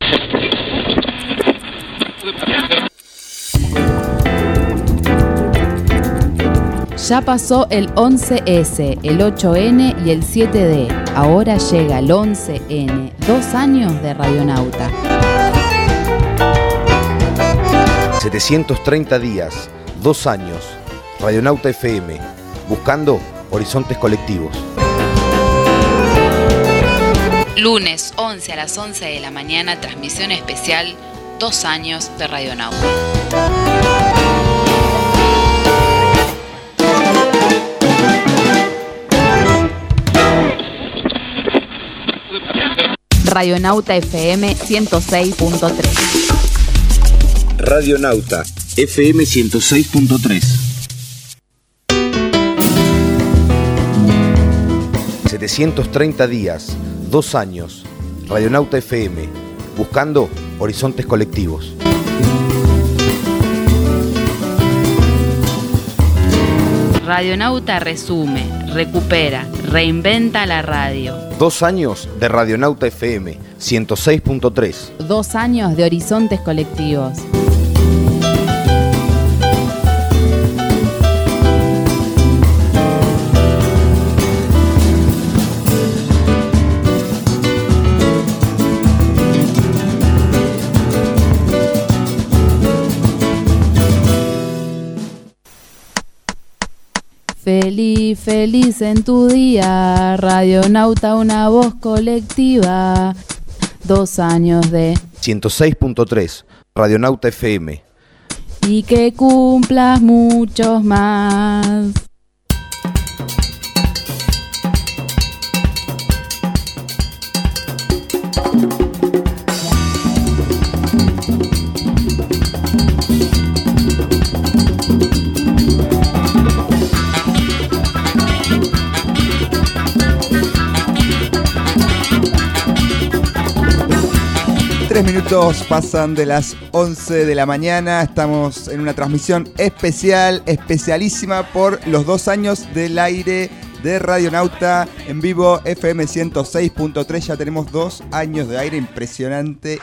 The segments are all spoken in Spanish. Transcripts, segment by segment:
Ya pasó el 11S, el 8N y el 7D. Ahora llega el 11N. 2 años de Radionauta. 730 días, 2 años. Radionauta FM. Buscando horizontes colectivos. Lunes 11 a las 11 de la mañana, transmisión especial 2 años de Radionauta. Radionauta FM 106.3. Radionauta FM 106.3. 730 días, 2 años. Radionauta FM. Buscando horizontes colectivos. Radionauta resume, recupera, reinventa la radio. 2 años de Radionauta FM 106.3. 2 años de horizontes colectivos. Feliz, feliz en tu día, Radionauta, una voz colectiva. 2 años de 106.3, Radionauta FM. Y que cumplas muchos más. Minutos pasan de las 11 de la mañana. Estamos en una transmisión especialísima por los 2 años del aire de Radionauta en vivo FM 106.3. Ya tenemos 2 años de aire, impresionante.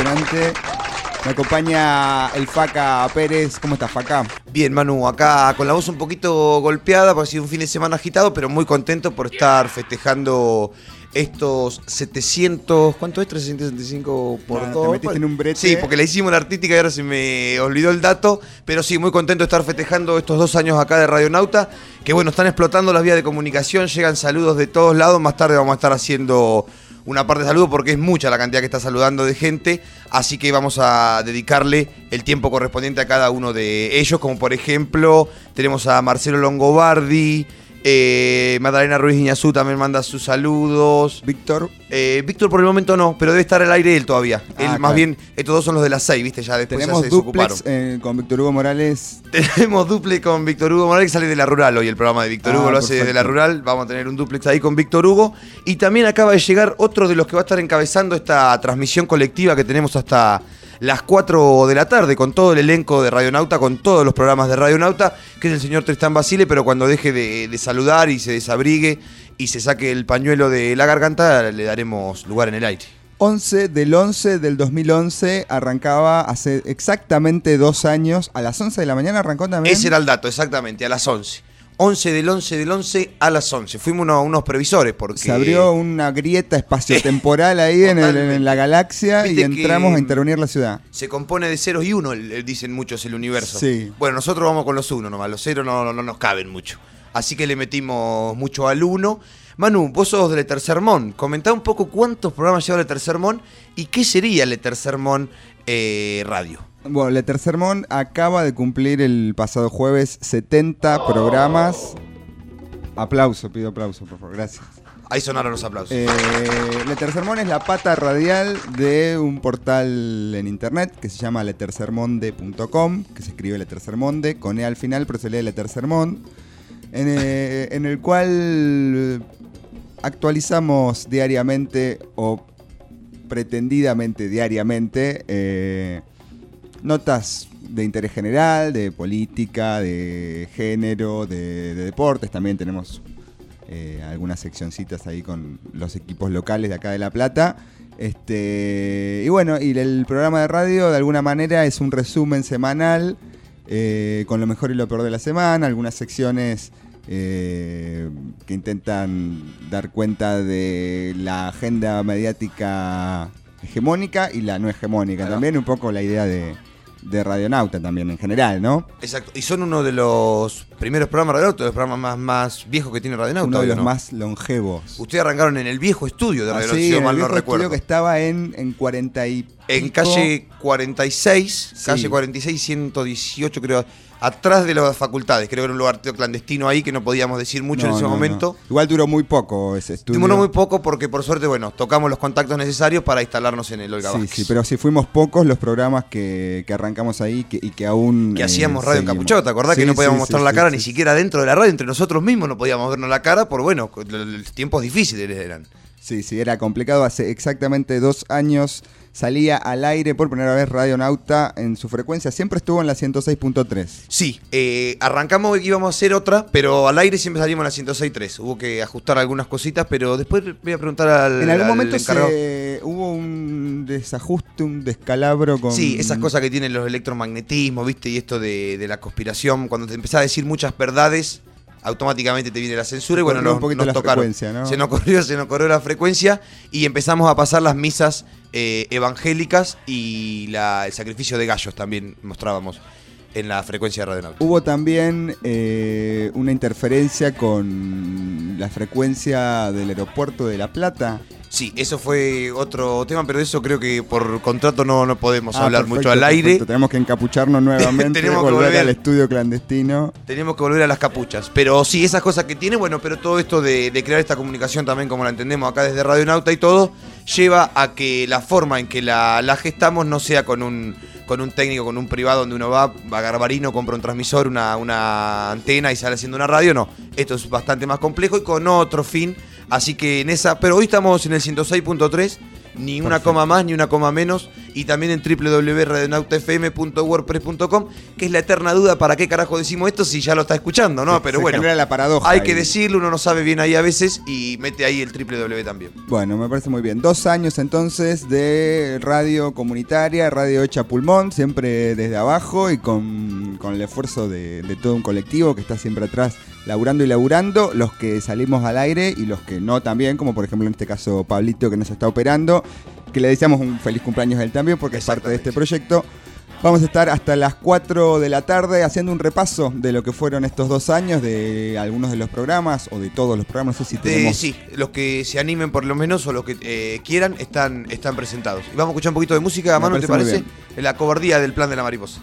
Me acompaña el Faca Pérez. ¿Cómo estás, Faca? Bien, Manu, acá con la voz un poquito golpeada porque ha sido un fin de semana agitado, pero muy contento por estar festejando estos 700, ¿cuánto es? 365 por 2. Te metiste en un brete. Sí, porque la hicimos la artística y ahora se me olvidó el dato, pero sí, muy contento de estar festejando estos 2 años acá de Radionauta, que bueno, están explotando las vías de comunicación, llegan saludos de todos lados, más tarde vamos a estar haciendo una parte de saludos porque es mucha la cantidad que está saludando de gente, así que vamos a dedicarle el tiempo correspondiente a cada uno de ellos, como por ejemplo, tenemos a Marcelo Longobardi, Magdalena Ruiz Iñazú también manda sus saludos. Víctor por el momento no, pero debe estar al aire él todavía. Él, claro. Más bien, estos 2 son los de las 6, ¿viste? Ya después tenemos ya se desocuparon. duplex con Víctor Hugo Morales. Tenemos duplex con Víctor Hugo Morales, que sale de La Rural hoy el programa de Víctor Hugo, lo hace desde La Rural. Vamos a tener un duplex ahí con Víctor Hugo. Y también acaba de llegar otro de los que va a estar encabezando esta transmisión colectiva que tenemos hasta las 4 de la tarde, con todo el elenco de Radionauta, con todos los programas de Radionauta, que es el señor Tristán Basile, pero cuando deje de saludar y se desabrigue y se saque el pañuelo de la garganta, le daremos lugar en el aire. 11 del 2011 arrancaba hace exactamente 2 años, a las 11 de la mañana arrancó también. Ese era el dato, exactamente, a las 11. 11 del 11 a las 11. Fuimos unos previsores porque se abrió una grieta espaciotemporal ahí en la galaxia. Viste, y entramos a intervenir la ciudad. Se compone de ceros y uno, dicen muchos, el universo. Sí. Bueno, nosotros vamos con los 1 nomás, los 0 no nos caben mucho. Así que le metimos mucho al 1. Manu, vos sos del Etersermón. Comentá un poco cuántos programas lleva el Etersermón y qué sería el Etersermón Radio. Bueno, el Etersermón acaba de cumplir el pasado jueves 70 programas. Pido aplauso, por favor, gracias. Ahí sonaron los aplausos. El Etersermón es la pata radial de un portal en internet que se llama letersermonde.com, que se escribe Letersermonde, con E al final, pero se lee Letersermón, en el cual actualizamos diariamente o pretendidamente diariamente notas de interés general, de política, de género, de deportes. También tenemos algunas seccioncitas ahí con los equipos locales de acá de La Plata. Y bueno, y el programa de radio de alguna manera es un resumen semanal con lo mejor y lo peor de la semana, algunas secciones que intentan dar cuenta de la agenda mediática hegemónica y la no hegemónica. Claro. También un poco la idea de Radionauta también en general, ¿no? Exacto, y son uno de los primeros programas de Radionauta, los programas más viejos que tiene Radionauta. Uno de los ¿no? más longevos. Ustedes arrancaron en el viejo estudio de Radionauta, sí, si mal no recuerdo. Estudio que estaba en 40 y en pico. calle 46, sí. Calle 46, 118 creo, atrás de las facultades. Creo que era un lugar clandestino ahí que no podíamos decir mucho en ese momento. No. Igual duró muy poco ese estudio. Duró muy poco porque por suerte, bueno, tocamos los contactos necesarios para instalarnos en el Olga Vázquez. Sí, pero sí fuimos pocos los programas que arrancamos ahí y que aún... Que hacíamos radio encapuchado, ¿te acordás? Sí, que no podíamos mostrar la cara ni siquiera dentro de la radio, entre nosotros mismos no podíamos vernos la cara por, bueno, los tiempos difíciles eran. Sí, era complicado. Hace exactamente 2 años salía al aire por primera vez Radionauta en su frecuencia. Siempre estuvo en la 106.3. Sí, arrancamos y íbamos a hacer otra, pero al aire siempre salimos en la 106.3. Hubo que ajustar algunas cositas, pero después voy a preguntar al en algún momento encargado. Hubo un desajuste, un descalabro con... Sí, esas cosas que tienen los electromagnetismos, ¿viste? Y esto de la conspiración, cuando te empezás a decir muchas verdades, automáticamente te viene la censura y bueno, nos tocaron. ¿No? Se nos corrió la frecuencia y empezamos a pasar las misas evangélicas y el sacrificio de gallos también mostrábamos en la frecuencia de Radionauta. Hubo también una interferencia con la frecuencia del aeropuerto de La Plata. Sí, eso fue otro tema, pero de eso creo que por contrato no podemos hablar mucho al aire. Perfecto. Tenemos que encapucharnos nuevamente, tenemos que volver al estudio clandestino. Tenemos que volver a las capuchas. Pero sí, esas cosas que tiene, bueno, pero todo esto de crear esta comunicación también, como la entendemos acá desde Radionauta y todo, lleva a que la forma en que la gestamos no sea con un técnico, con un privado donde uno va a Garbarino, compra un transmisor, una antena y sale haciendo una radio. No, esto es bastante más complejo y con otro fin. Así que pero hoy estamos en el 106.3, ni una coma más ni una coma menos, y también en www.radionautafm.wordpress.com, que es la eterna duda, ¿para qué carajo decimos esto si ya lo está escuchando, no? Pero bueno, la paradoja hay que decirlo, uno no sabe bien ahí a veces y mete ahí el www también. Bueno, me parece muy bien. 2 años entonces de radio comunitaria, radio hecha pulmón, siempre desde abajo y con el esfuerzo de todo un colectivo que está siempre atrás laburando y laburando, los que salimos al aire y los que no también, como por ejemplo en este caso Pablito que nos está operando, que le deseamos un feliz cumpleaños a él también porque es parte de este proyecto. Vamos a estar hasta las 4 de la tarde haciendo un repaso de lo que fueron estos 2 años, de algunos de los programas o de todos los programas, no sé si tenemos... Sí, los que se animen por lo menos o los que quieran están presentados. Y vamos a escuchar un poquito de música, Manu, ¿te parece? La cobardía del Plan de la Mariposa.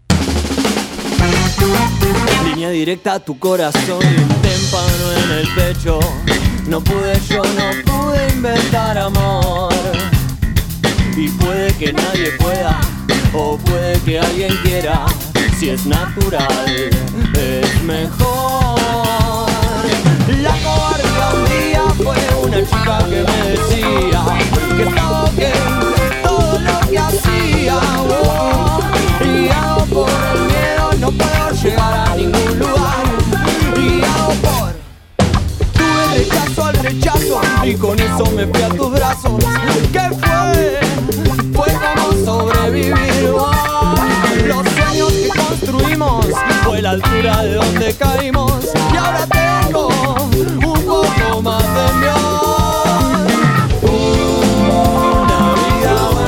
Línea directa a tu corazón, témpano en el pecho. No pude inventar amor. Y puede que nadie pueda, o puede que alguien quiera. Si es natural, es mejor. La cobardía un día fue una chica que me decía que estaba ok todo lo que hacía. Guiado por el miedo no puedo llegar a ningún lugar. Guiado por tuve rechazo al rechazo y con eso me fui a tus brazos. ¿Qué fue? Fue como sobrevivir. Los sueños que construimos fue la altura de donde caímos. Y ahora tengo un poco más de amor. Una vida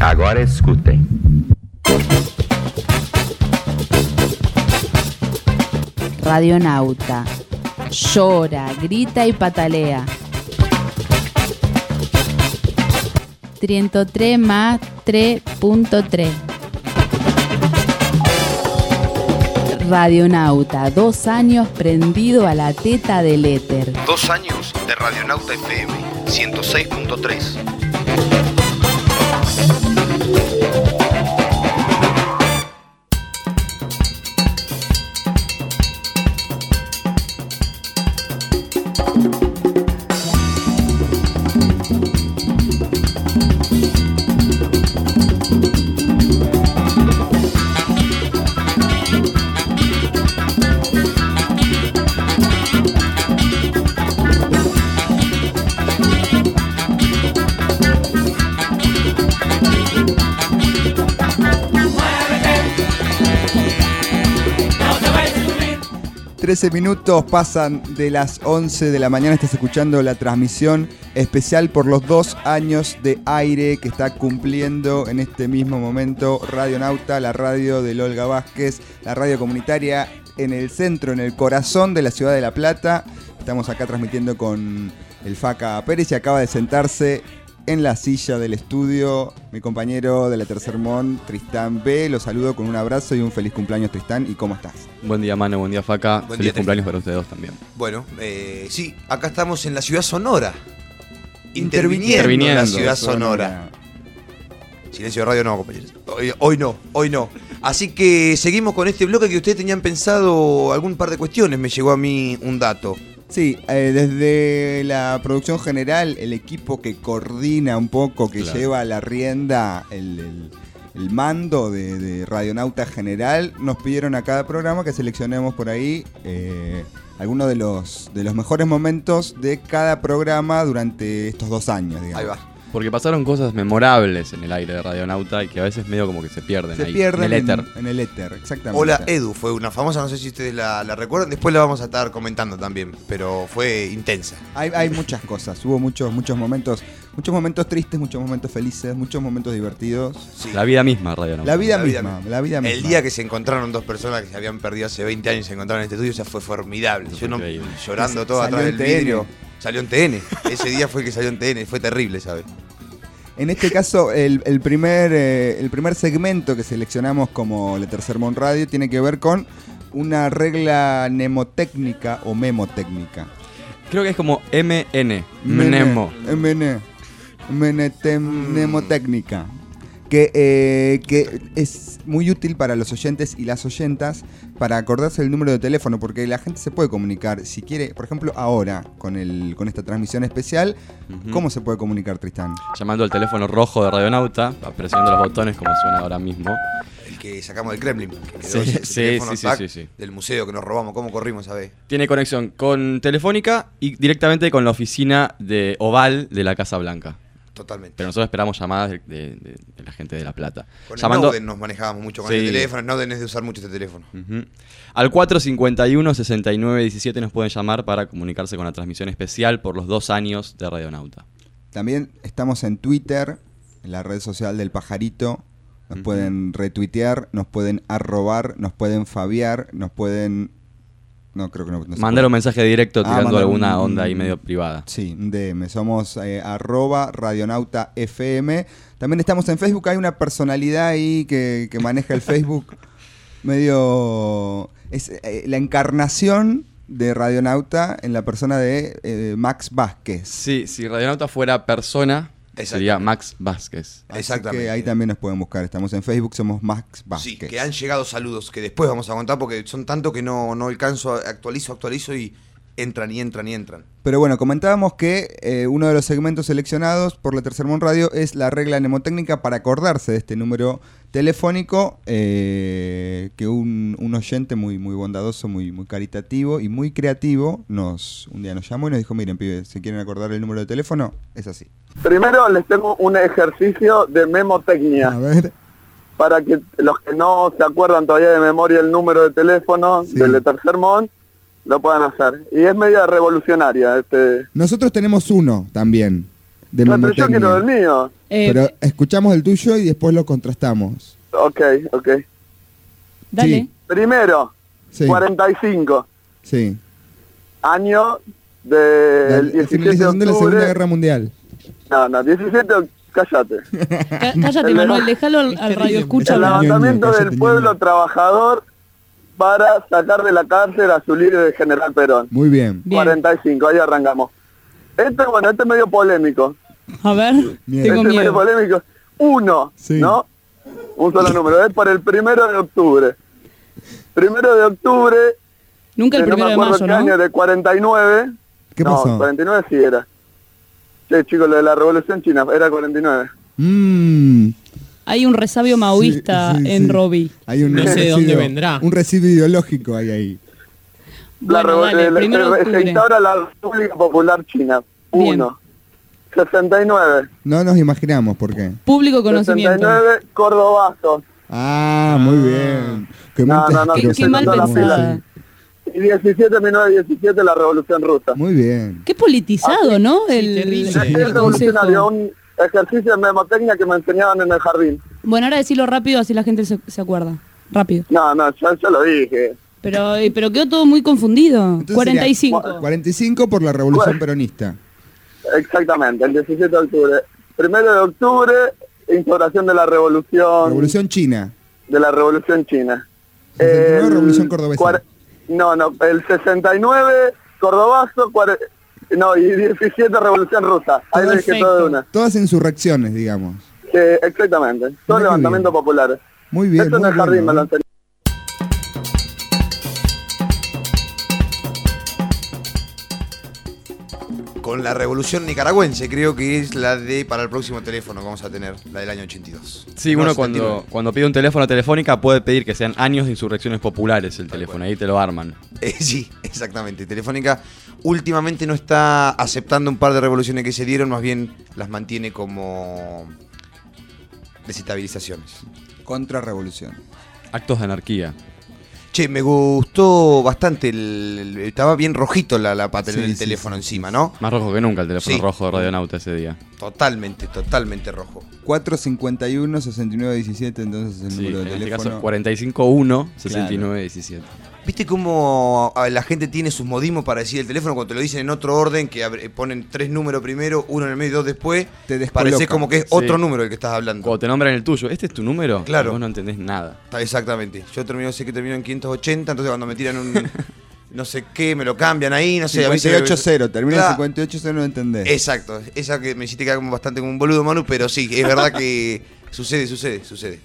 Agora escutem. Radionauta. Llora, grita y patalea. 33 más 3.3. Radionauta, 2 años prendido a la teta del éter. 2 años de Radionauta FM 106.3. Minutos pasan de las 11 de la mañana. Estás escuchando la transmisión especial por los 2 años de aire que está cumpliendo en este mismo momento Radionauta, la radio de Olga Vázquez, la radio comunitaria en el centro, en el corazón de la ciudad de La Plata. Estamos acá transmitiendo con el Faca Pérez y acaba de sentarse en la silla del estudio mi compañero de la Tercer Mon, Tristán B. Lo saludo con un abrazo y un feliz cumpleaños, Tristán. ¿Y cómo estás? Buen día, Manu. Buen día, Faca. Buen feliz día, cumpleaños para ustedes dos también. Bueno, sí, acá estamos en la ciudad sonora. Interviniendo en la ciudad sonora. Silencio de radio no, compañeros. Hoy no. Así que seguimos con este bloque que ustedes tenían pensado algún par de cuestiones. Me llegó a mí un dato. Sí, desde la producción general, el equipo que coordina un poco, que lleva la rienda, el mando de Radionauta General, nos pidieron a cada programa que seleccionemos por ahí algunos de los mejores momentos de cada programa durante estos 2 años, digamos. Ahí va. Porque pasaron cosas memorables en el aire de Radionauta y que a veces medio como que se pierden ahí. En el éter. En el éter, exactamente. Hola Edu, fue una famosa, no sé si ustedes la recuerdan, después la vamos a estar comentando también, pero fue intensa. Hay muchas cosas, hubo muchos momentos tristes, muchos momentos felices, muchos momentos divertidos. Sí. La vida misma, Radionauta. La vida misma. El día que se encontraron 2 personas que se habían perdido hace 20 años y se encontraron en este estudio, ya fue formidable. Yo no, llorando todo atrás del vidrio. Salió en TN. Ese día fue el que salió en TN, fue terrible, ¿sabes? En este caso, el primer segmento que seleccionamos como La Tercer Mon Radio tiene que ver con una regla mnemotécnica o memotécnica. Creo que es como MN. Mnemo. Mnemotécnica. Que es muy útil para los oyentes y las oyentas para acordarse el número de teléfono, porque la gente se puede comunicar, si quiere, por ejemplo, ahora, con esta transmisión especial, ¿cómo se puede comunicar, Tristán? Llamando al teléfono rojo de Radionauta, presionando los botones como suena ahora mismo. El que sacamos del Kremlin, que quedó sí. del museo que nos robamos, ¿cómo corrimos, sabés? Tiene conexión con Telefónica y directamente con la oficina de Oval de la Casa Blanca. Totalmente. Pero nosotros esperamos llamadas de la gente de La Plata. Con Snowden nos manejábamos mucho con el teléfono. Snowden es de usar mucho este teléfono. Al 451-6917 nos pueden llamar para comunicarse con la transmisión especial por los 2 años de Radionauta. También estamos en Twitter, en la red social del Pajarito. Nos pueden retuitear, nos pueden arrobar, nos pueden fabiar, nos pueden... No, creo que no. Mandar un mensaje directo tirando alguna onda ahí medio privada. Sí, un DM. Somos @RadionautaFM. También estamos en Facebook. Hay una personalidad ahí que maneja el Facebook. Medio... Es la encarnación de Radionauta en la persona de Max Vázquez. Sí, si Radionauta fuera persona... Sería Max Vázquez. Exactamente. Que ahí también nos pueden buscar. Estamos en Facebook, somos Max Vázquez. Sí, que han llegado saludos que después vamos a contar porque son tanto que no alcanzo, actualizo y entran. Pero bueno, comentábamos que uno de los segmentos seleccionados por la Tercer Mon Radio es la regla mnemotécnica para acordarse de este número telefónico que un oyente muy bondadoso, muy caritativo y muy creativo un día nos llamó y nos dijo, miren, pibes, ¿se quieren acordar el número de teléfono? Es así. Primero les tengo un ejercicio de memotecnia. A ver. Para que los que no se acuerdan todavía de memoria el número de teléfono del Tercer Mon, lo puedan hacer. Y es media revolucionaria. Nosotros tenemos uno también, de memotecnia. Pero yo quiero el mío. Pero escuchamos el tuyo y después lo contrastamos. Ok. Dale. Sí. Primero, Sí. 45. Sí. Año La del 17 de finalización de la Segunda octubre. Guerra Mundial. No, 17, cállate. Cállate, Manuel, déjalo al radio escucha El hablar. levantamiento Cállate, del pueblo ñoño. trabajador para sacar de la cárcel a su líder, el general Perón. Muy bien. Bien. 45, ahí arrancamos. Este es medio polémico. A ver, Bien. tengo Este es medio miedo. polémico. 1, Sí. ¿no? Un solo número. Es para el 1 de octubre. 1 de octubre, Nunca el no me 1 de acuerdo mayo, qué año, ¿no? de 49. ¿Qué no, pasó? 49 sí era. Sí, chicos, lo de la Revolución China era 49. Hay un resabio maoísta Sí, sí, en sí. Robbie. Hay un No sé de residuo- dónde vendrá. Un residuo ideológico hay ahí. Bueno, dale, 1 de se octubre. instaura la República Popular China. Bien. 1. 69. No nos imaginamos por qué. Público conocimiento. 69, Cordobazos. Ah, muy bien. Qué No, mente no, no, Qué, asquerosa qué mal que tenemos, pensada. sí. Y 1917, la Revolución Rusa. Muy bien. Qué politizado, ¿no? Sí, El, terrible. Es el revolucionario, consejo. un ejercicio de memotecnia que me enseñaban en el jardín. Bueno, ahora decirlo rápido, así la gente se acuerda. Rápido. No, yo lo dije. Pero quedó todo muy confundido. Entonces 45. sería 45 por la Revolución Peronista. Exactamente, el 17 de octubre. 1 de octubre, instauración de la revolución. Revolución China. De la Revolución China. 69, Revolución Cordobesa. El 69, Cordobazo, y 17, Revolución Rusa. Ahí lo dije todo de una. Todas insurrecciones, digamos. Exactamente. Todos Mira qué levantamientos bien. populares. Muy bien. Eso en muy el jardín bueno, me lo ¿eh? enseñó. Con la revolución nicaragüense, creo que es la de para el próximo teléfono que vamos a tener, la del año 82. Sí, No, uno 79. cuando pide un teléfono a Telefónica puede pedir que sean años de insurrecciones populares el teléfono, ahí te lo arman. Sí, exactamente. Telefónica últimamente no está aceptando un par de revoluciones que se dieron, más bien las mantiene como desestabilizaciones. Contrarrevolución. Actos de anarquía. Che, me gustó bastante, estaba bien rojito la pata Sí, del sí, teléfono sí. encima, ¿no? Más rojo que nunca el teléfono Sí. rojo de Radionauta ese día. Totalmente rojo. 451 6917, entonces el Sí, número en de este teléfono. caso 451 6917. ¿Viste cómo la gente tiene sus modismos para decir el teléfono cuando te lo dicen en otro orden, que ponen 3 números primero, 1 en el medio y 2 después? Te descoloca. Parece como que es Sí. otro número el que estás hablando. Cuando te nombran el tuyo, ¿este es tu número? Claro. Vos no entendés nada. Exactamente. Yo sé que termino en 580, entonces cuando me tiran un no sé qué, me lo cambian ahí, no sé. a veces- 58-0, termina en Claro. 58-0, no entendés. Exacto. Esa que me hiciste quedar como bastante como un boludo, Manu, pero sí, es verdad que sucede.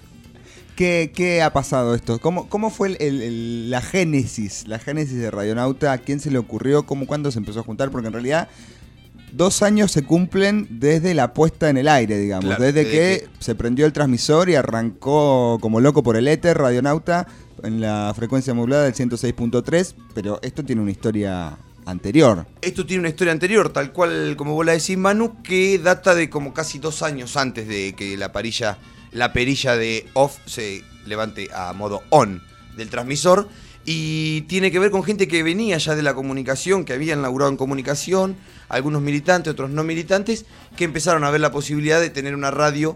¿Qué ha pasado esto? ¿Cómo fue la génesis de Radionauta? ¿A quién se le ocurrió? ¿Cuándo se empezó a juntar? Porque en realidad 2 años se cumplen desde la puesta en el aire, digamos. Claro, desde desde que se prendió el transmisor y arrancó como loco por el éter Radionauta en la frecuencia modulada del 106.3, pero esto tiene una historia anterior. Esto tiene una historia anterior, tal cual como vos la decís, Manu, que data de como casi 2 años antes de que la perilla de off se levante a modo on del transmisor. Y tiene que ver con gente que venía ya de la comunicación, que habían laburado en comunicación, algunos militantes, otros no militantes, que empezaron a ver la posibilidad de tener una radio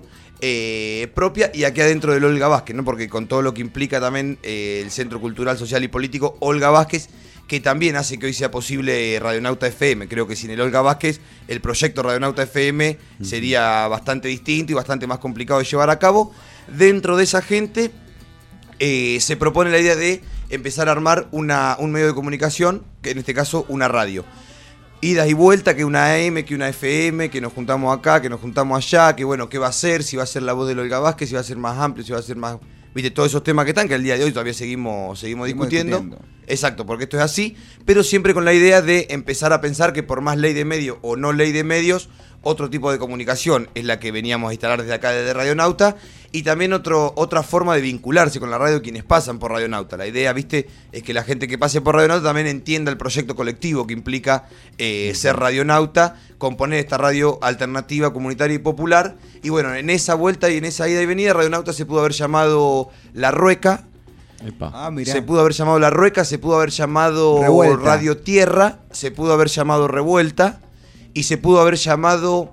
propia y aquí adentro del Olga Vázquez, ¿no? Porque con todo lo que implica también el Centro Cultural, Social y Político Olga Vázquez, que también hace que hoy sea posible Radionauta FM. Creo que sin el Olga Vázquez, el proyecto Radionauta FM sería bastante distinto y bastante más complicado de llevar a cabo. Dentro de esa gente se propone la idea de empezar a armar un medio de comunicación, que en este caso una radio. Idas y vueltas, que una AM, que una FM, que nos juntamos acá, que nos juntamos allá, que bueno, ¿qué va a ser? Si va a ser la voz de Olga Vázquez, si va a ser más amplio, si va a ser más... Viste, todos esos temas que están, que al día de hoy todavía seguimos discutiendo. Exacto, porque esto es así, pero siempre con la idea de empezar a pensar que por más ley de medios o no ley de medios, otro tipo de comunicación es la que veníamos a instalar desde acá, desde Radionauta, y también otra forma de vincularse con la radio quienes pasan por Radionauta. La idea, viste, es que la gente que pase por Radionauta también entienda el proyecto colectivo que implica ser radionauta, componer esta radio alternativa, comunitaria y popular. Y bueno, en esa vuelta y en esa ida y venida, Radionauta se pudo haber llamado La Rueca. Epa. Ah, mirá. Se pudo haber llamado La Rueca, se pudo haber llamado Revuelta. Radio Tierra, se pudo haber llamado Revuelta y se pudo haber llamado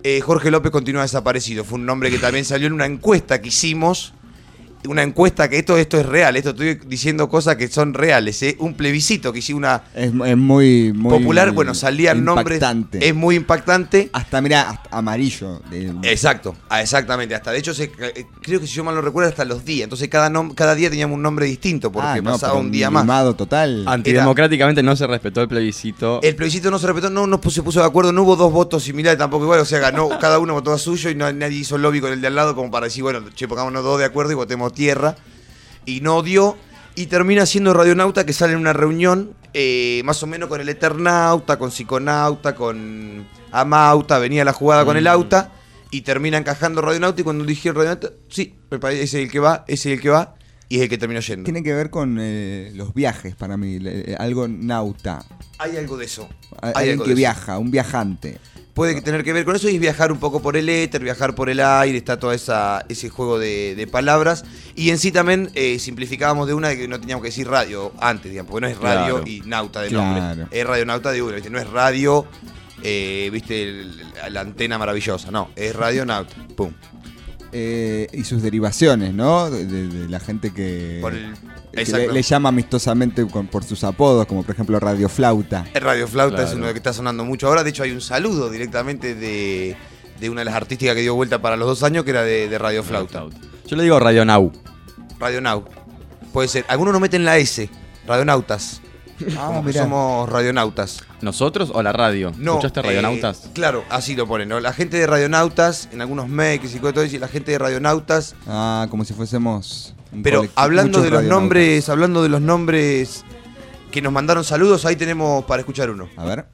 Jorge López continúa desaparecido. Fue un nombre que también salió en una encuesta que hicimos. Una encuesta que esto es real. Esto estoy diciendo cosas que son reales. Un plebiscito que hicimos Es muy popular. Bueno, salían nombres. Es muy impactante. Hasta, mirá, hasta amarillo. Exacto, exactamente. Hasta de hecho, creo que si yo mal no recuerdo, hasta los días. Entonces cada día teníamos un nombre distinto porque pasaba un día más. Total. Antidemocráticamente no se respetó el plebiscito. El plebiscito no se respetó, se puso de acuerdo, no hubo 2 votos similares tampoco igual, o sea, ganó, cada uno votó a suyo y nadie hizo lobby con el de al lado como para decir, bueno, pongámonos 2 de acuerdo y votemos tierra. Y no dio, y termina siendo Radionauta, que sale en una reunión más o menos con el Eternauta, con Psiconauta, con Amauta, venía la jugada con el Auta, y termina encajando Radionauta, y cuando dije Radionauta, sí, ese es el que va, y es el que terminó yendo. Tiene que ver con los viajes para mí, algo nauta. Hay algo de eso. Alguien que viaja, un viajante. Puede tener que ver con eso y viajar un poco por el éter, viajar por el aire, está todo ese juego de palabras. Y en sí también simplificábamos de una de que no teníamos que decir radio antes, digamos, porque no es radio y nauta de nombre. Es radionauta de uno, ¿viste? No es radio, viste, la antena maravillosa, no, es radionauta, pum. Y sus derivaciones, ¿no? De la gente que le llama amistosamente por sus apodos, como por ejemplo Radio Flauta. El Radio Flauta es uno que está sonando mucho ahora. De hecho, hay un saludo directamente de una de las artísticas que dio vuelta para los 2 años, que era de Radio Flauta. Yo le digo Radio Now. Radio Now. Puede ser. Algunos nos meten la S. Radionautas. Como que somos radionautas. ¿Nosotros o la radio? No, ¿Escuchaste Radionautas? Claro, así lo ponen, ¿no? La gente de Radionautas, en algunos makes y todo eso, y la gente de Radionautas. Como si fuésemos. Pero hablando de los nombres que nos mandaron saludos, ahí tenemos para escuchar uno. A ver.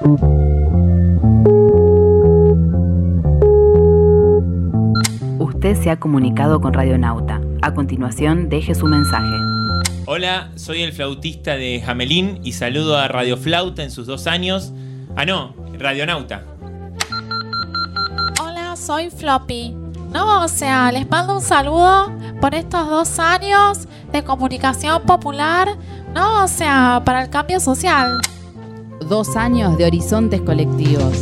Usted se ha comunicado con Radionauta. A continuación, deje su mensaje. Hola, soy el flautista de Hamelín y saludo a Radio Flauta en sus 2 años. Radionauta. Hola, soy Floppy. Les mando un saludo por estos 2 años de comunicación popular, para el cambio social. 2 años de horizontes colectivos.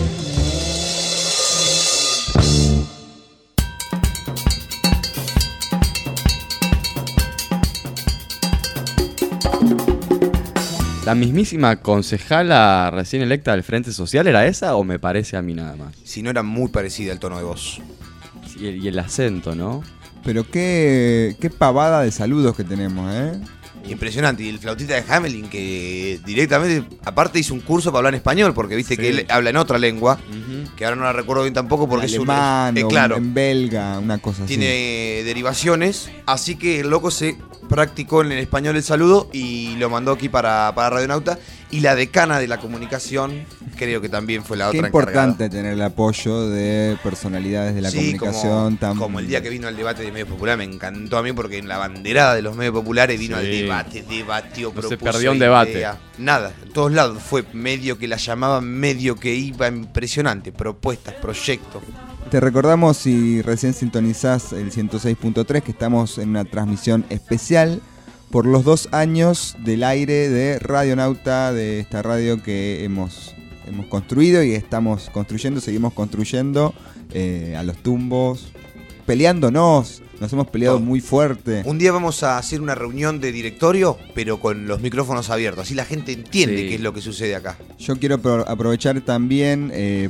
¿La mismísima concejala recién electa del Frente Social era esa o me parece a mí nada más? Si no, era muy parecida el tono de voz. Sí, y el acento, ¿no? Pero qué pavada de saludos que tenemos, ¿eh? Impresionante. Y el flautista de Hamelin, que directamente, aparte hizo un curso para hablar en español, porque viste que él habla en otra lengua, que ahora no la recuerdo bien tampoco, porque en alemán, claro, en belga, una cosa así. Tiene derivaciones, así que el loco se practicó en el español el saludo y lo mandó aquí para Radionauta. Y la decana de la comunicación creo que también fue la otra encargada. Qué importante tener el apoyo de personalidades de la comunicación. Como el día que vino al debate de medios populares, me encantó a mí porque en la banderada de los medios populares vino al debate, debatió, propuso. Se perdió un debate. Nada, en todos lados. Fue medio que la llamaban, medio que iba, impresionante. Propuestas, proyectos. Te recordamos, si recién sintonizás el 106.3, que estamos en una transmisión especial por los 2 años del aire de Radionauta, de esta radio que hemos construido y seguimos construyendo a los tumbos, peleándonos. Nos hemos peleado muy fuerte. Un día vamos a hacer una reunión de directorio, pero con los micrófonos abiertos. Así la gente entiende qué es lo que sucede acá. Yo quiero aprovechar también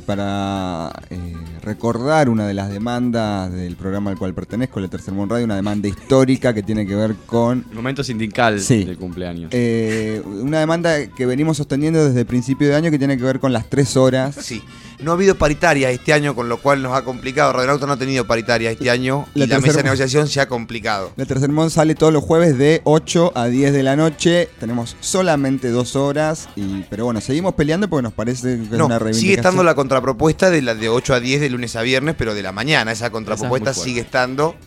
para recordar una de las demandas del programa al cual pertenezco, el Tercermón Radio, una demanda histórica que tiene que ver con... El momento sindical del cumpleaños. Una demanda que venimos sosteniendo desde el principio de año que tiene que ver con las 3 horas. Sí. No ha habido paritaria este año, con lo cual nos ha complicado. Radionauta no ha tenido paritaria este año y la mesa de negociación se ha complicado. El Tercermón sale todos los jueves de 8 a 10 de la noche. Tenemos solamente 2 horas, pero bueno, seguimos peleando porque nos parece que es una reivindicación. Sigue estando la contrapropuesta de la de 8 a 10 de lunes a viernes, pero de la mañana. Esa contrapropuesta sigue estando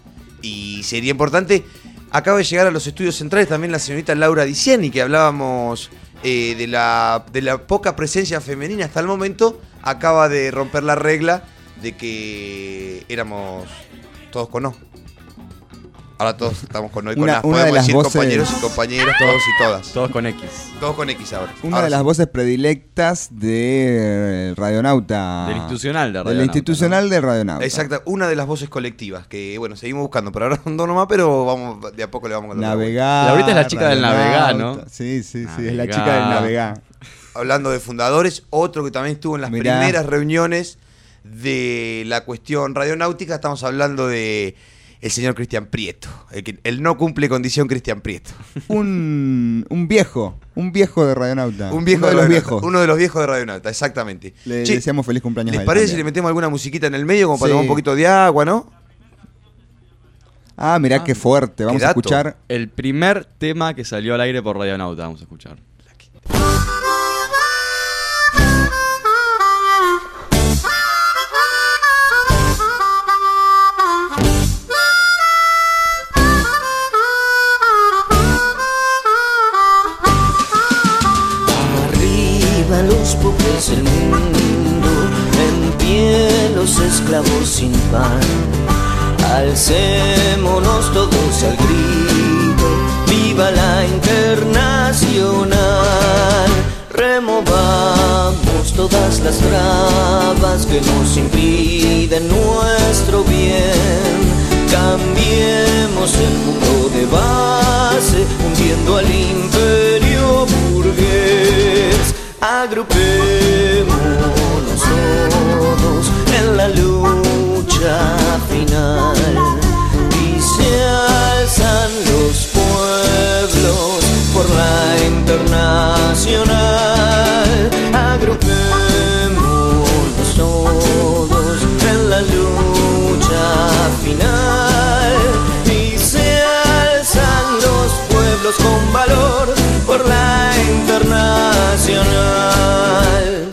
y sería importante. Acaba de llegar a los estudios centrales también la señorita Laura Diciani, que hablábamos de la poca presencia femenina hasta el momento. Acaba de romper la regla de que éramos todos con O. Ahora todos estamos con hoy con Una las, de podemos las decir voces- compañeros y compañeras, todos y todas. Todos con X. Todos con X ahora. Una Ahora de las sí. voces predilectas de Radionauta. Del institucional de Del Radionauta, institucional de Radionauta. Exacto, una de las voces colectivas que, bueno, seguimos buscando. Por ahora son dos nomás, pero vamos, de a poco le vamos a encontrar. Navegar. Laurita es la chica del Radionauta. Navegar, ¿no? Sí, es la Navegar. chica del Navegar. Hablando de fundadores, otro que también estuvo en las Mirá. primeras reuniones de la cuestión radionáutica, estamos hablando de el señor Cristian Prieto, el no cumple condición Cristian Prieto. Un viejo de Radionauta. Un viejo Uno de los Radionauta, viejos. Uno de los viejos de Radionauta, exactamente. Le Che, deseamos feliz cumpleaños a ¿les él parece si también. le metemos alguna musiquita en el medio como para Sí. tomar un poquito de agua, no? Ah, mirá qué fuerte. Vamos qué a dato. escuchar. El primer tema que salió al aire por Radionauta, vamos a escuchar. Arriba los pobres del mundo, en pie los esclavos sin pan. Alcémonos todos al grito, viva la Internacional. Removamos todas las trabas que nos impiden nuestro bien. Cambiemos el mundo de base, hundiendo al imperio burgués. Agrupémonos todos en la lucha final. Y se alzan los pueblos por la Internacional. Agrupémonos todos en la lucha final. Y se alzan los pueblos con valor por la Internacional.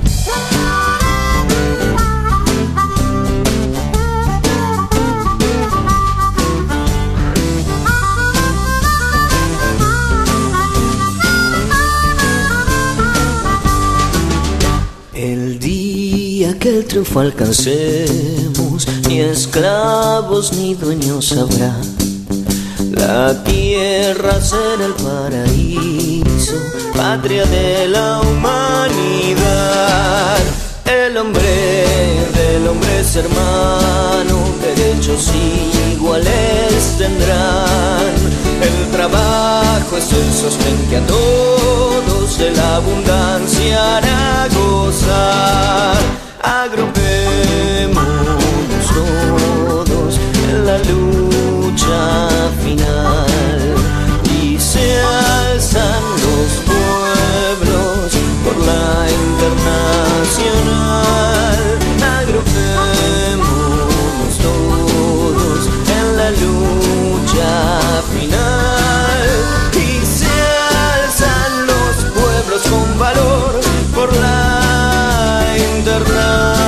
El día que el triunfo alcancemos, ni esclavos ni dueños habrá. La tierra será el paraíso, patria de la humanidad. El hombre del hombre es hermano, derechos iguales tendrán. El trabajo es el sostén que a todos de la abundancia hará gozar. Agrupémonos todos en la lucha final. Y se alzan los pueblos por la Internacional. Agrupémonos todos en la lucha final. Y se alzan los pueblos con valor por la Internacional.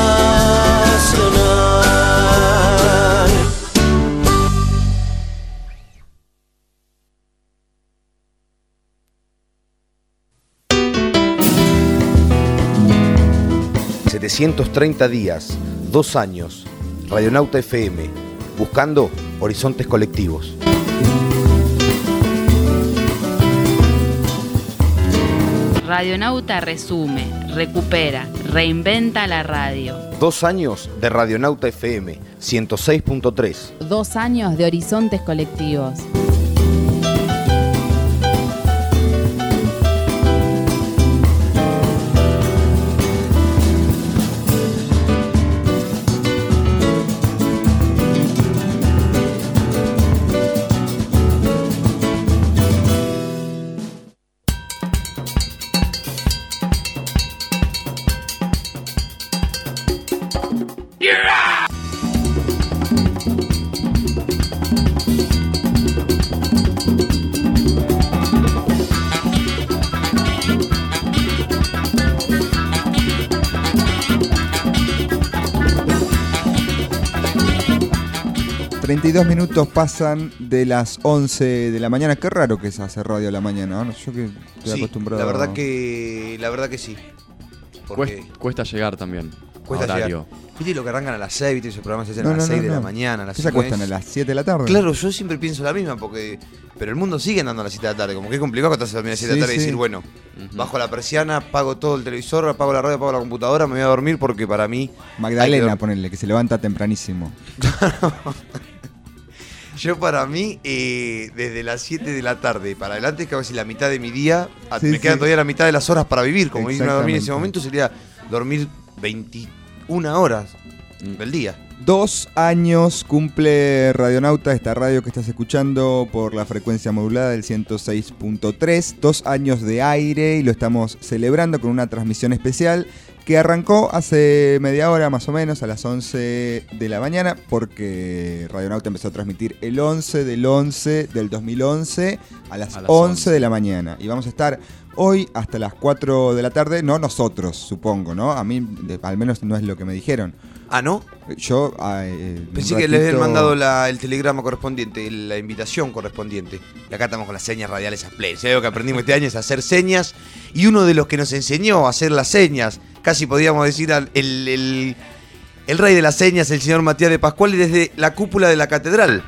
730 días, 2 años, Radionauta FM, buscando horizontes colectivos. Radionauta resume, recupera, reinventa la radio. 2 años de Radionauta FM, 106.3. 2 años de horizontes colectivos. Minutos pasan de las 11 de la mañana. Qué raro que es hacer radio a la mañana, ¿no? Yo que estoy Sí, acostumbrado. la verdad que sí. Porque Cuesta llegar también. Cuesta horario. llegar. ¿Viste lo que arrancan a las 6? ¿Viste esos programas se hacen No, a las no, 6 no, de la no. mañana? A las ¿Qué se 5 acuestan a las 7 de la tarde? Claro, yo siempre pienso la misma, pero el mundo sigue andando a las 7 de la tarde. Como que es complicado acostarse a dormir a las 7 de la tarde y Sí, decir, sí. bueno, bajo la persiana, apago todo el televisor, apago la radio, apago la computadora, me voy a dormir porque para mí... Magdalena, ponele, que se levanta tempranísimo. Yo para mí, desde las 7 de la tarde para adelante, es casi la mitad de mi día. Sí, me quedan sí. todavía la mitad de las horas para vivir. Como irme a dormir en ese Exactamente. momento sería dormir 21 horas del día. 2 años cumple Radionauta, esta radio que estás escuchando por la frecuencia modulada del 106.3. 2 años de aire y lo estamos celebrando con una transmisión especial que arrancó hace media hora más o menos, a las 11 de la mañana, porque Radionauta empezó a transmitir el 11 del 11 del 2011 a las 11 de la mañana. Y vamos a estar hoy hasta las 4 de la tarde, no nosotros, supongo, ¿no? A mí, al menos no es lo que me dijeron. Ah, ¿no? Yo Pensé que les habían mandado el telegrama correspondiente, la invitación correspondiente. Y acá estamos con las señas radiales a play. Si hay algo que aprendimos este año es hacer señas. Y uno de los que nos enseñó a hacer las señas, casi podríamos decir el rey de las señas, el señor Matías de Pascual, desde la cúpula de la catedral.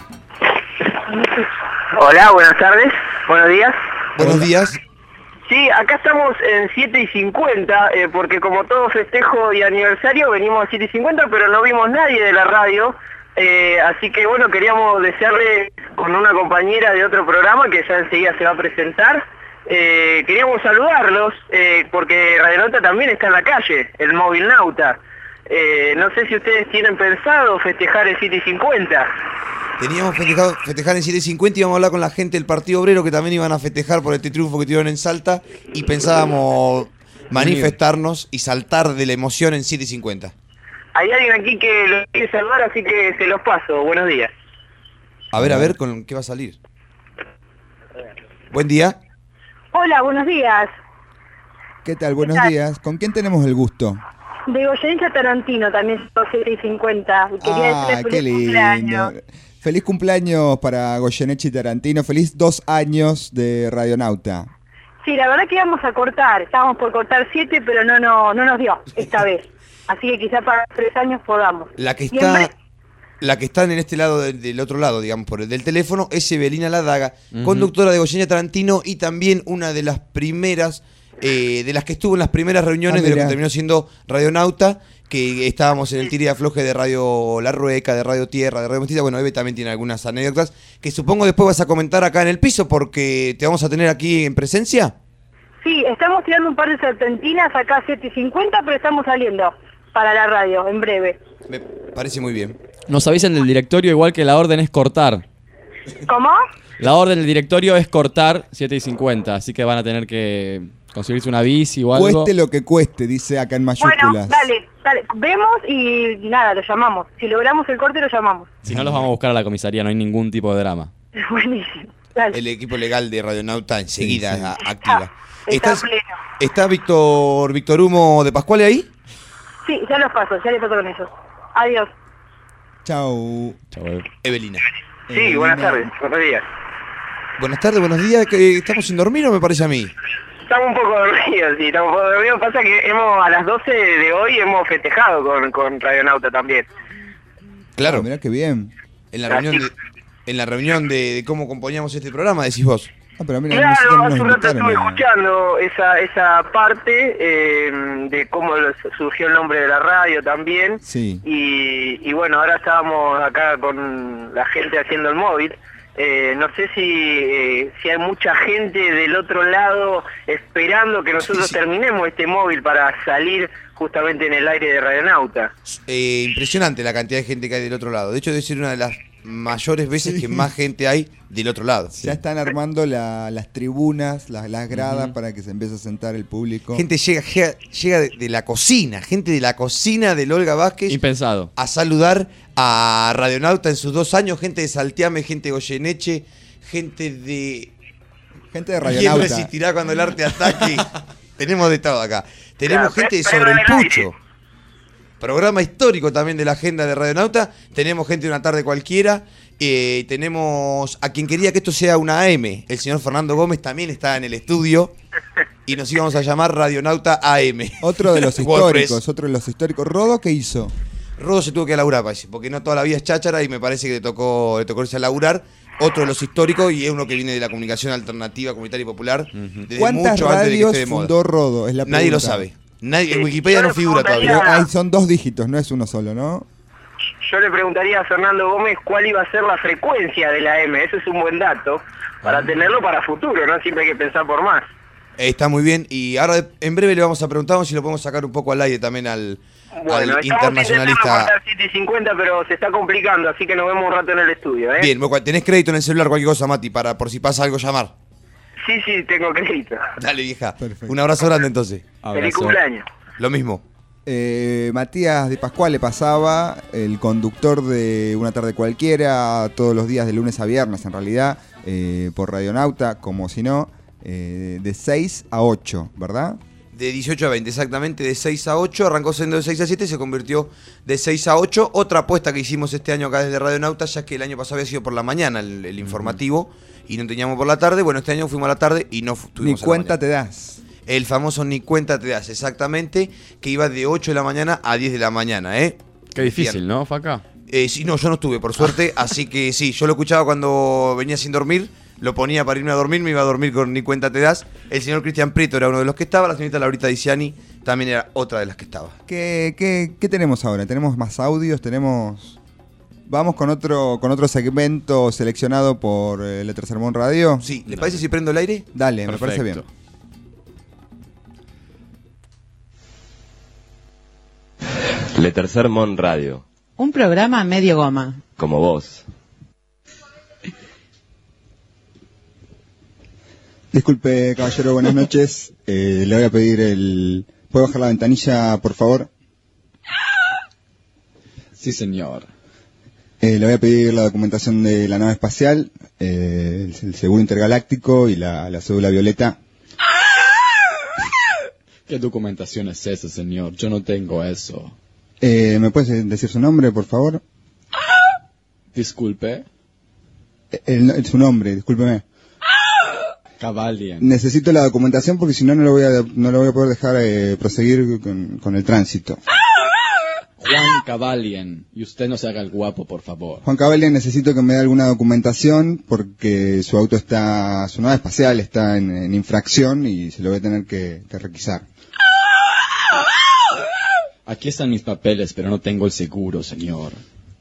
Hola, buenas tardes, buenos días. Buenos días. Sí, acá estamos en 7:50, porque como todo festejo y aniversario venimos a 7:50, pero no vimos nadie de la radio, así que bueno, queríamos desearle con una compañera de otro programa que ya enseguida se va a presentar, queríamos saludarlos, porque Radionauta también está en la calle, el Móvil Nauta. No sé si ustedes tienen pensado festejar el 7:50. Teníamos festejar en 7:50 y íbamos a hablar con la gente del Partido Obrero que también iban a festejar por este triunfo que tuvieron en Salta y pensábamos manifestarnos y saltar de la emoción en 7:50. Hay alguien aquí que lo quiere saludar, así que se los paso. Buenos días. A ver, ¿con qué va a salir? Buen día. Hola, buenos días. ¿Qué tal? Buenos días. ¿Con quién tenemos el gusto? De Goyeneche Tarantino, también son 7:50. Quería decirle Qué feliz lindo. cumpleaños. Feliz cumpleaños para Goyeneche y Tarantino. Feliz 2 años de Radionauta. Sí, la verdad que íbamos a cortar. Estábamos por cortar 7, pero no nos dio esta vez. Así que quizá para 3 años podamos. La que Y en está en este lado, del otro lado, digamos, por el del teléfono, es Evelina Ladaga, conductora de Goyeneche Tarantino y también una de las primeras, de las que estuvo en las primeras reuniones de lo que terminó siendo Radionauta, que estábamos en el tira y afloje de Radio La Rueca, de Radio Tierra, de Radio Mestiza. Bueno, Eve también tiene algunas anécdotas que supongo después vas a comentar acá en el piso porque te vamos a tener aquí en presencia. Sí, estamos tirando un par de serpentinas acá a 7:50, pero estamos saliendo para la radio en breve. Me parece muy bien. Nos avisan del directorio igual que la orden es cortar. ¿Cómo? La orden del directorio es cortar 7:50, así que van a tener que conseguirse una bici o algo. Cueste lo que cueste, dice acá en mayúsculas. Bueno, dale. Vemos y nada, lo llamamos. Si logramos el corte, lo llamamos. Si no, los vamos a buscar a la comisaría, no hay ningún tipo de drama. Buenísimo. Dale. El equipo legal de Radionauta enseguida activa. Está pleno. ¿Está Víctor Humo de Pascual ahí? Sí, ya les paso con ellos. Adiós. Chau. Evelina. Sí, buenas tardes, buenos días. Buenas tardes, buenos días. ¿Estamos sin dormir o me parece a mí? Estamos un poco dormidos, sí, estamos un poco dormidos. Pasa que a las 12 de hoy hemos festejado con Radionauta también. Claro. Mirá qué bien. En la reunión de cómo componíamos este programa, decís vos. Pero mira, Claro, hace un rato estuve escuchando esa parte de cómo surgió el nombre de la radio también. Sí. Y bueno, ahora estábamos acá con la gente haciendo el móvil. No sé si hay mucha gente del otro lado esperando que nosotros terminemos este móvil para salir justamente en el aire de Radionauta. Impresionante la cantidad de gente que hay del otro lado. De hecho, debe ser una de las mayores veces que más gente hay del otro lado. Ya están armando las tribunas, las gradas para que se empiece a sentar el público. Gente llega de la cocina, gente de la cocina del Olga Vázquez. Impensado. A saludar a Radionauta en sus 2 años, gente de Salteame, gente de Goyeneche, gente de Radionauta. ¿Quién resistirá cuando el arte ataque? Tenemos de todo acá. Tenemos Claro, gente de pero Sobre el en el aire. Pucho. Programa histórico también de la agenda de Radionauta. Tenemos gente de una tarde cualquiera. Tenemos a quien quería que esto sea una AM. El señor Fernando Gómez también está en el estudio. y nos íbamos a llamar Radionauta AM. Otro de los WordPress. históricos. ¿Rodo qué hizo? Rodo se tuvo que laburar, parece, porque no toda la vida es cháchara y me parece que le tocó irse a laburar. Otro de los históricos y es uno que viene de la comunicación alternativa, comunitaria y popular. Desde ¿Cuántas mucho antes de que radios esté de moda. fundó Rodo? Es la Nadie lo pregunta. sabe. En Wikipedia no figura Pero todavía. ahí son 2 dígitos, no es uno solo, ¿no? Yo le preguntaría a Fernando Gómez cuál iba a ser la frecuencia de la M. Eso es un buen dato para tenerlo para futuro, ¿no? Siempre hay que pensar por más. Está muy bien y ahora en breve le vamos a preguntar si lo podemos sacar un poco al aire también al Bueno, estamos intentando internacionalista. cortar 7:50, pero se está complicando, así que nos vemos un rato en el estudio, ¿eh? Bien, tenés crédito en el celular, cualquier cosa, Mati, para por si pasa algo llamar. Sí, tengo crédito. Dale, vieja. Perfecto. Un abrazo grande entonces. Feliz cumpleaños. Lo mismo. Matías de Pascual le pasaba, el conductor de Una Tarde Cualquiera, todos los días de lunes a viernes en realidad, por Radionauta, como si no, de 6 a 8, ¿verdad? De 18 a 20, exactamente, de 6 a 8, arrancó siendo de 6 a 7 y se convirtió de 6 a 8. Otra apuesta que hicimos este año acá desde Radionauta, ya que el año pasado había sido por la mañana el informativo y no teníamos por la tarde. Bueno, este año fuimos a la tarde y no tuvimos Ni cuenta te das. El famoso Ni cuenta te das, exactamente, que iba de 8 de la mañana a 10 de la mañana, ¿eh? Qué difícil, ¿no, Faca? Sí, no, yo no estuve, por suerte, así que sí, yo lo escuchaba cuando venía sin dormir, lo ponía para irme a dormir, me iba a dormir con Ni cuenta te das. El señor Cristian Prieto era uno de los que estaba, la señorita Laurita Diciani también era otra de las que estaba. ¿Qué tenemos ahora? ¿Tenemos más audios? Vamos con otro segmento seleccionado por Letter Sermón Radio. Sí, ¿les parece si prendo el aire? Dale, Perfecto. me parece bien. Letter Sermón Radio, Un programa medio goma. como vos. Disculpe, caballero, buenas noches. Le voy a pedir ¿Puede bajar la ventanilla, por favor? Sí, señor. Le voy a pedir la documentación de la nave espacial, el seguro intergaláctico y la cédula violeta. ¿Qué documentación es esa, señor? Yo no tengo eso. ¿Me puedes decir su nombre, por favor? Disculpe. Su nombre, discúlpeme. Cavallian. Necesito la documentación porque si no, no lo voy a poder dejar proseguir con el tránsito. Juan Cavallian. Y usted no se haga el guapo, por favor. Juan Cavallian, necesito que me dé alguna documentación porque su nave espacial está en infracción y se lo voy a tener que requisar. Aquí están mis papeles, pero no tengo el seguro, señor.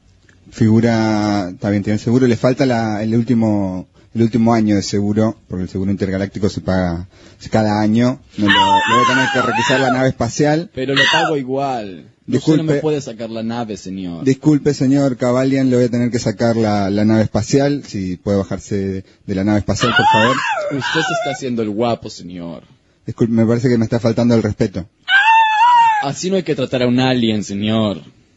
Está bien, tiene el seguro, le falta el último año de seguro, porque el seguro intergaláctico se paga cada año. Le voy a tener que requisar la nave espacial. Pero le pago igual. Disculpe. Usted no me puede sacar la nave, señor. Disculpe, señor Cavallian, le voy a tener que sacar la nave espacial. Si puede bajarse de la nave espacial, por favor. Usted se está haciendo el guapo, señor. Disculpe, me parece que me está faltando el respeto. Así no hay que tratar a un alien, señor.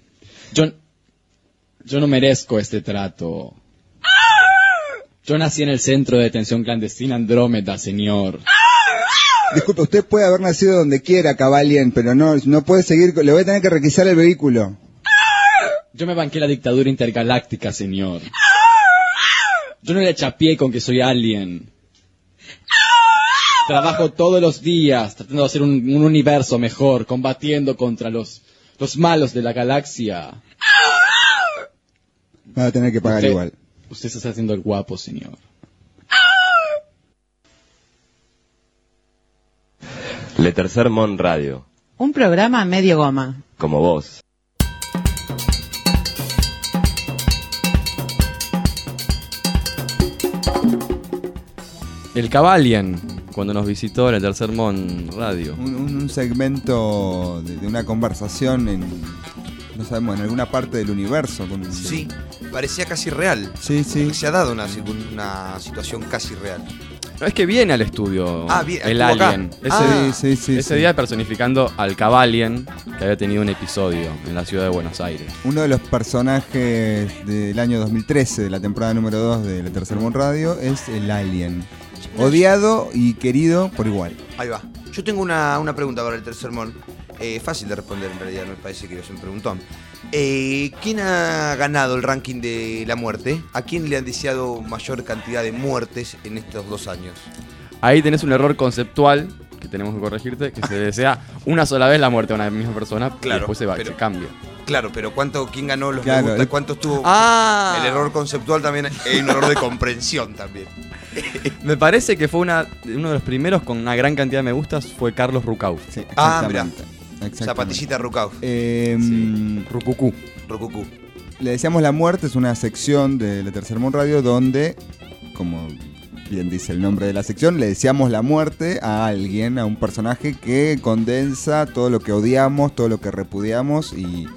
Yo no merezco este trato. Yo nací en el centro de detención clandestina Andrómeda, señor. Disculpe, usted puede haber nacido donde quiera, Cavallian, pero no puede seguir. Le voy a tener que requisar el vehículo. Yo me banqué la dictadura intergaláctica, señor. Yo no le chapié con que soy alien. Trabajo todos los días tratando de hacer un universo mejor, combatiendo contra los malos de la galaxia. Va a tener que pagar igual. Usted se está haciendo el guapo, señor. Letter Sermón Radio, Un programa medio goma. como vos. El Cavallian, cuando nos visitó en el Tercer Mon Radio. Un segmento de una conversación no sabemos, en alguna parte del universo. Sí, parecía casi real. Sí. Se ha dado una situación casi real. No, es que viene al estudio bien, el estuvo acá. alien. Ese Sí. día personificando al Cavallian, que había tenido un episodio en la ciudad de Buenos Aires. Uno de los personajes del año 2013, de la temporada número 2 de La Tercer Mon Radio, es el alien. Odiado y querido por igual. Ahí va. Yo tengo una pregunta para el Tercer Mon. Fácil de responder en realidad, no me parece que es un preguntón. ¿Quién ha ganado el ranking de la muerte? ¿A quién le han deseado mayor cantidad de muertes en estos 2 años? Ahí tenés un error conceptual que tenemos que corregirte, que se desea una sola vez la muerte a una misma persona y Claro, después se cambia. Claro, pero ¿quién ganó los Claro, me gusta? ¿Cuánto estuvo? Ah. El error conceptual también, hay un error de comprensión también. Me parece que fue uno de los primeros con una gran cantidad de me gustas fue Carlos Rucauf. Sí, Mirá. exactamente. Zapatillita Rucauf. Rucucú. Rucucú. Le decíamos la muerte, es una sección de La Tercer Mon Radio donde, como bien dice el nombre de la sección, le deseamos la muerte a alguien, a un personaje que condensa todo lo que odiamos, todo lo que repudiamos y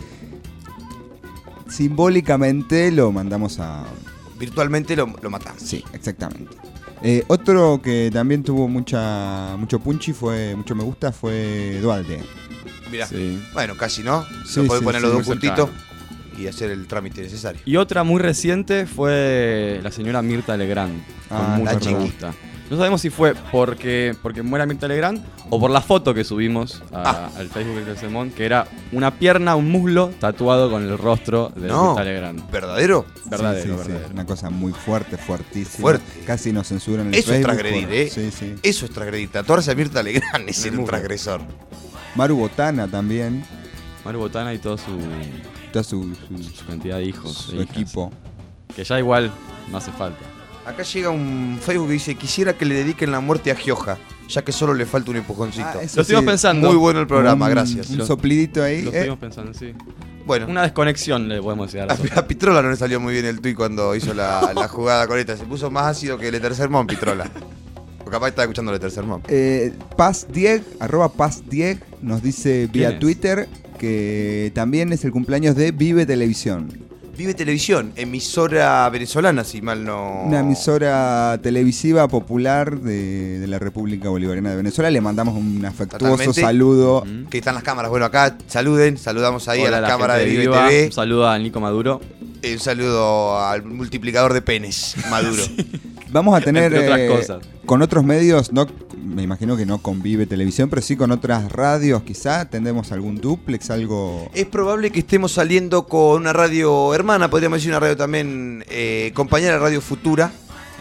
simbólicamente lo mandamos a... Virtualmente lo matamos. Sí, exactamente. Otro que también tuvo mucho punchi, mucho me gusta, fue Dualde. Mirá, Sí. bueno, casi no. Sí, Lo podés sí, poner sí, los dos muy puntitos y hacer el trámite necesario. Y otra muy reciente fue la señora Mirta Legrand, con Ah, mucho la me chiqui. gusta. No sabemos si fue porque muera Mirta Legrand o por la foto que subimos al Facebook del Tercer Mon, que era una pierna, un muslo tatuado con el rostro de No, Mirta Legrand. ¿verdadero? Verdadero, Sí, sí, verdadero. una cosa muy fuerte, fuertísima. Fuerte. Casi nos censuran el Eso es Facebook. transgredir, ¿eh? Sí, sí. Eso es transgredir. Tatuarse a Mirta Legrand es ser un Muy transgresor. Maru Botana también, Maru Botana y toda toda su cantidad de hijos. su e hijas. equipo. Que ya igual no hace falta. Acá llega un Facebook que dice: quisiera que le dediquen la muerte a Gioja, ya que solo le falta un empujoncito. Eso Lo estuvimos pensando. Muy bueno el programa, Un- gracias. Un soplidito ahí. Lo estuvimos pensando, sí. Bueno, Una desconexión le podemos decir a la a Pitrola no le salió muy bien el tuit cuando hizo la jugada con esta. Se puso más ácido que el Tercer Mon, Pitrola. O capaz estaba escuchando el Tercer Mon. Paz10, @Paz10, nos dice vía es? Twitter que también es el cumpleaños de Vive Televisión. Vive Televisión, emisora venezolana, si mal no. Una emisora televisiva popular de la República Bolivariana de Venezuela. Le mandamos un afectuoso Totalmente. saludo. Que están las cámaras. Bueno, acá saludamos ahí Hola a la la cámara de gente Vive Viva. TV. Un saludo a Nico Maduro. Un saludo al multiplicador de penes, Maduro. Vamos a tener Entre otras cosas. con otros medios, no, me imagino que no con Vive Televisión, pero sí con otras radios quizá. Tendremos algún duplex, algo... Es probable que estemos saliendo con una radio hermana, podríamos decir una radio también compañera de Radio Futura,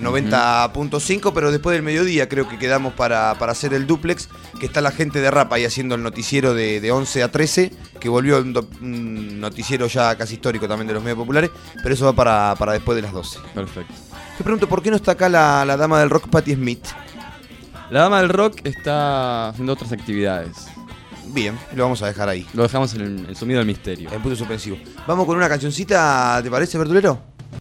90.5, pero después del mediodía creo que quedamos para hacer el duplex, que está la gente de Rapa ahí haciendo el noticiero de 11 a 13, que volvió un noticiero ya casi histórico también de los medios populares, pero eso va para después de las 12. Perfecto. Te pregunto, ¿por qué no está acá la dama del rock, Patti Smith? La dama del rock está haciendo otras actividades. Bien, lo vamos a dejar ahí, Lo dejamos en el sumido del misterio. en punto suspensivo. Vamos con una cancioncita, ¿te parece, verdulero?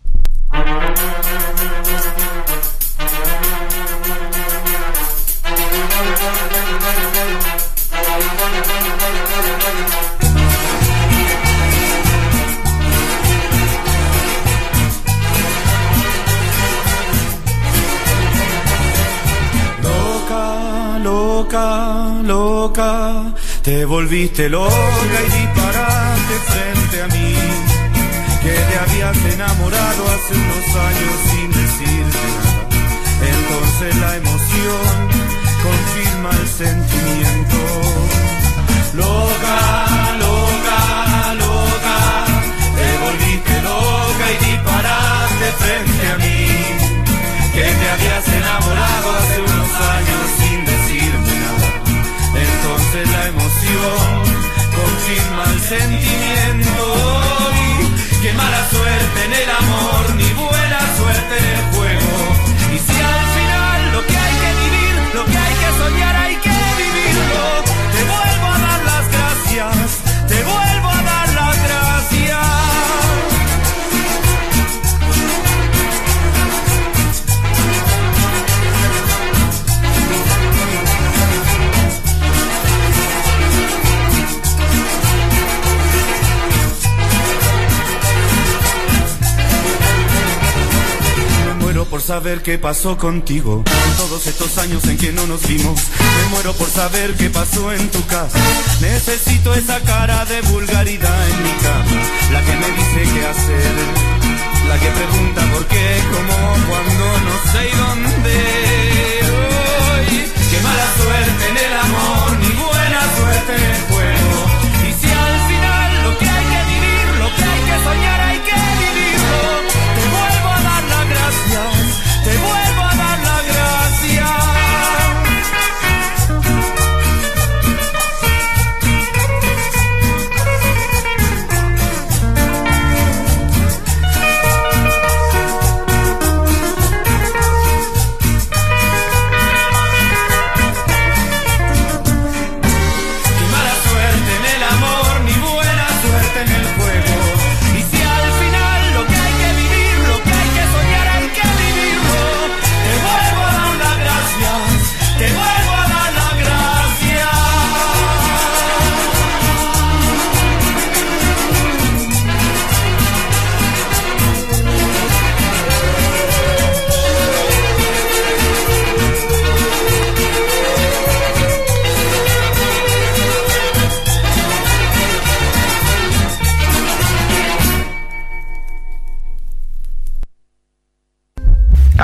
Loca, loca, loca, te volviste loca y disparaste frente a mí, que te habías enamorado hace unos años sin decirte nada. Entonces la emoción confirma el sentimiento. Loca, loca, loca, te volviste loca y disparaste frente a mí, que te habías enamorado hace unos años sin decirme nada. Entonces la emoción confirma el sentimiento. Y qué mala suerte en el amor, ni buena suerte en el juego. Y si al final lo que hay que vivir, lo que hay que soñar, hay que vivirlo. Te vuelvo a dar las gracias, te vuelvo a dar las gracias. Por saber qué pasó contigo en todos estos años en que no nos vimos. Me muero por saber qué pasó en tu casa. Necesito esa cara de vulgaridad en mi cama, la que me dice qué hacer, la que pregunta por qué, cómo, cuándo, no sé y dónde. Hoy, qué mala suerte en el amor, ni buena suerte en el juego. Y si al final lo que hay que vivir, lo que hay que soñar, hay que vivirlo. Te vuelvo a dar las gracias, te vuelvo a dar las gracias.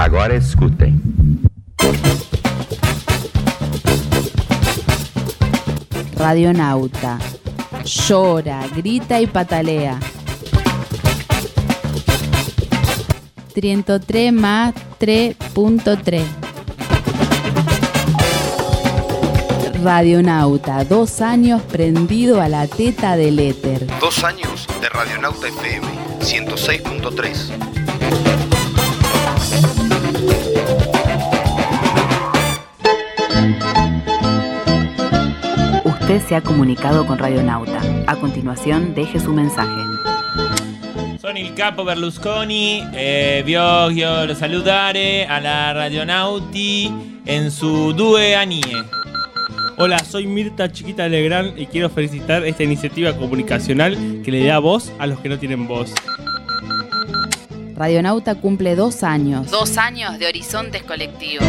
Agora escutem. Radionauta. Llora, grita y patalea. 33 más 3.3. Radionauta, 2 años prendido a la teta del éter. 2 años de Radionauta FM 106.3. Usted se ha comunicado con Radionauta. A continuación, deje su mensaje. Sono il capo Berlusconi e voglio saludare alla Radionauti en su 2 anni. Hola, soy Mirta Chiquita Legrand y quiero felicitar esta iniciativa comunicacional que le da voz a los que no tienen voz. Radionauta cumple 2 años. 2 años de horizontes colectivos.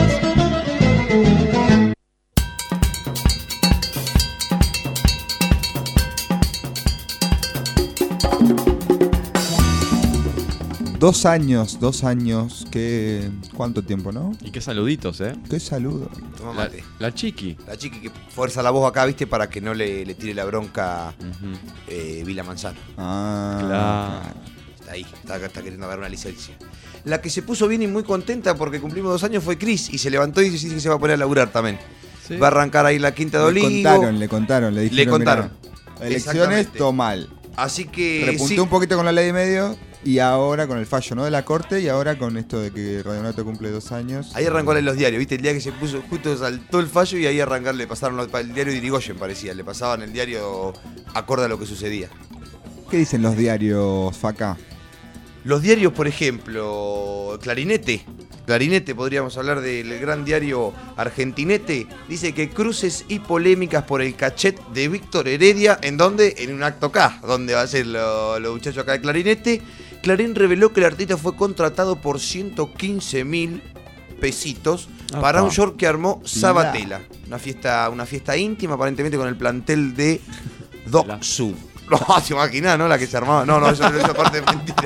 Dos años, ¿cuánto tiempo, no? Y qué saluditos, Qué saludo. Toma mate. La chiqui. La chiqui que fuerza la voz acá, viste, para que no le tire la bronca Vila Manzano. Claro. Está ahí, está queriendo agarrar una licencia. La que se puso bien y muy contenta porque cumplimos 2 años fue Cris y se levantó y dice que se va a poner a laburar también. ¿Sí? Va a arrancar ahí la Quinta de Olivo. Le contaron, le dijeron. Le contaron. Mirá, elecciones, todo mal. Así que repuntó un poquito con la ley de medio y ahora con el fallo, ¿no? De la corte y ahora con esto de que Radionauta cumple 2 años. Ahí arrancó en los diarios, ¿viste? El día que se puso, justo saltó el fallo y ahí le pasaron el diario de Irigoyen, parecía. Le pasaban el diario acorde a lo que sucedía. ¿Qué dicen los diarios, Faca? Los diarios, por ejemplo, Clarinete, podríamos hablar del gran diario Argentinete, dice que cruces y polémicas por el cachet de Víctor Heredia, ¿en dónde? En un acto K, donde va a ser los muchachos acá de Clarinete. Clarín reveló que el artista fue contratado por 115.000 pesitos para un short que armó Sabatella. Una fiesta íntima, aparentemente con el plantel de Doc Su. No, se imagina, ¿no? La que se armaba. No, esa parte es mentira.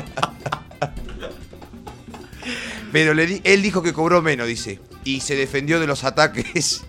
Pero él dijo que cobró menos, dice. Y se defendió de los ataques.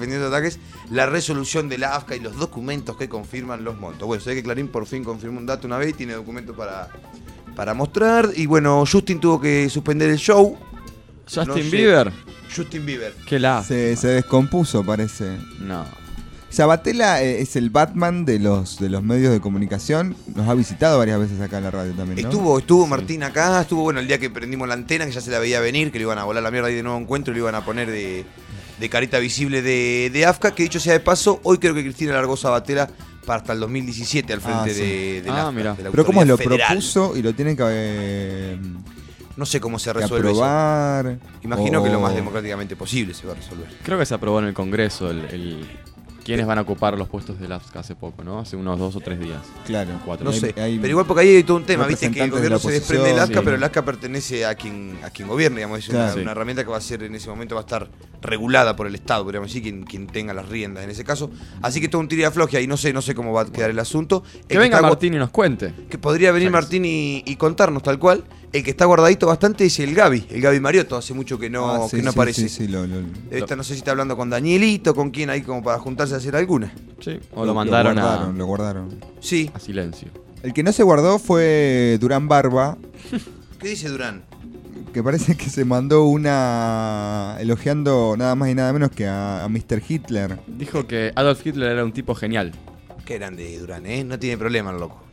La resolución de la AFCA y los documentos que confirman los montos. Bueno, se ve que Clarín por fin confirmó un dato una vez y tiene documentos para mostrar. Y bueno, Justin tuvo que suspender el show. Justin Bieber. Qué se descompuso, parece. No. Sabatella es el Batman de los medios de comunicación. Nos ha visitado varias veces acá en la radio también, ¿no? Estuvo Martín acá, estuvo el día que prendimos la antena, que ya se la veía venir, que le iban a volar la mierda ahí de nuevo encuentro y le iban a poner de carita visible de AFCA, que dicho sea de paso, hoy creo que Cristina largó Sabatella para hasta el 2017 al frente de la AFCA. Pero ¿cómo lo propuso y lo tienen que no sé cómo se resuelve aprobar, eso. Imagino que lo más democráticamente posible se va a resolver. Creo que se aprobó en el Congreso quiénes van a ocupar los puestos del AFCA hace poco, ¿no? Hace unos 2 o 3 días. Claro. 4. No sé, pero igual porque ahí hay todo un tema, viste que el gobierno se desprende del AFCA, pero el AFCA pertenece a quien gobierna, digamos, es una herramienta que va a ser en ese momento va a estar regulada por el Estado, podríamos decir, quien tenga las riendas en ese caso. Así que todo un tira y afloje ahí, no sé cómo va a quedar el asunto. Que venga Martín y nos cuente. Que podría venir Martín y contarnos tal cual. El que está guardadito bastante es el Gaby Mariotto, hace mucho que no aparece. No sé si está hablando con Danielito, con quién ahí como para juntarse a hacer alguna. Sí, o lo mandaron lo guardaron. Sí. A silencio. El que no se guardó fue Durán Barba. ¿Qué dice Durán? Que parece que se mandó una elogiando nada más y nada menos que a Mr. Hitler. Dijo que Adolf Hitler era un tipo genial. Qué grande Durán, ¿eh? No tiene problema el loco.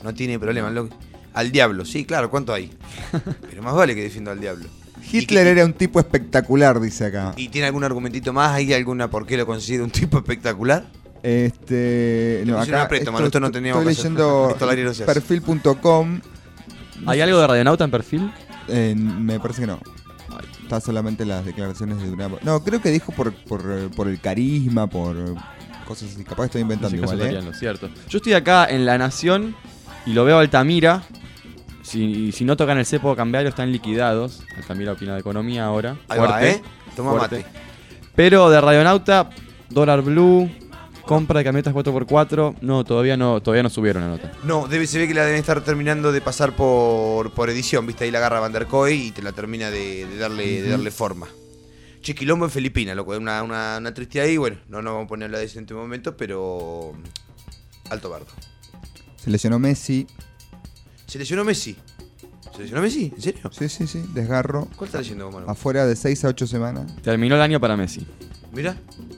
Al diablo, sí, claro, ¿cuánto hay? Pero más vale que defienda al diablo. Hitler era un tipo espectacular, dice acá. ¿Y tiene algún argumentito más? ¿Hay alguna por qué lo considera un tipo espectacular? No, acá esto no teníamos estoy leyendo perfil.com. ¿Hay algo de Radionauta en perfil? Me parece que no. Está solamente las declaraciones de Durán. No, creo que dijo por el carisma, por cosas así. Capaz estoy inventando igual, lo cierto. Yo estoy acá en La Nación y lo veo a Altamira. Si no tocan el cepo cambiario están liquidados. Altamira opina de economía ahora. Ahí fuerte, va, Toma fuerte. Mate. Pero de Radionauta, Dólar Blue, Compra de camionetas 4x4, no, todavía no subieron la nota. No, se ve que la deben estar terminando de pasar por edición, viste, ahí la agarra Van der Koy y te la termina de darle forma. Che, quilombo en Filipinas, loco, una triste ahí, bueno, no nos vamos a poner a hablar de eso en este momento, pero alto bardo. Se lesionó Messi. ¿Se lesionó Messi? ¿En serio? Sí, desgarro. ¿Cuál está leyendo, Manu? Afuera de 6 a 8 semanas. Terminó el año para Messi. Mira.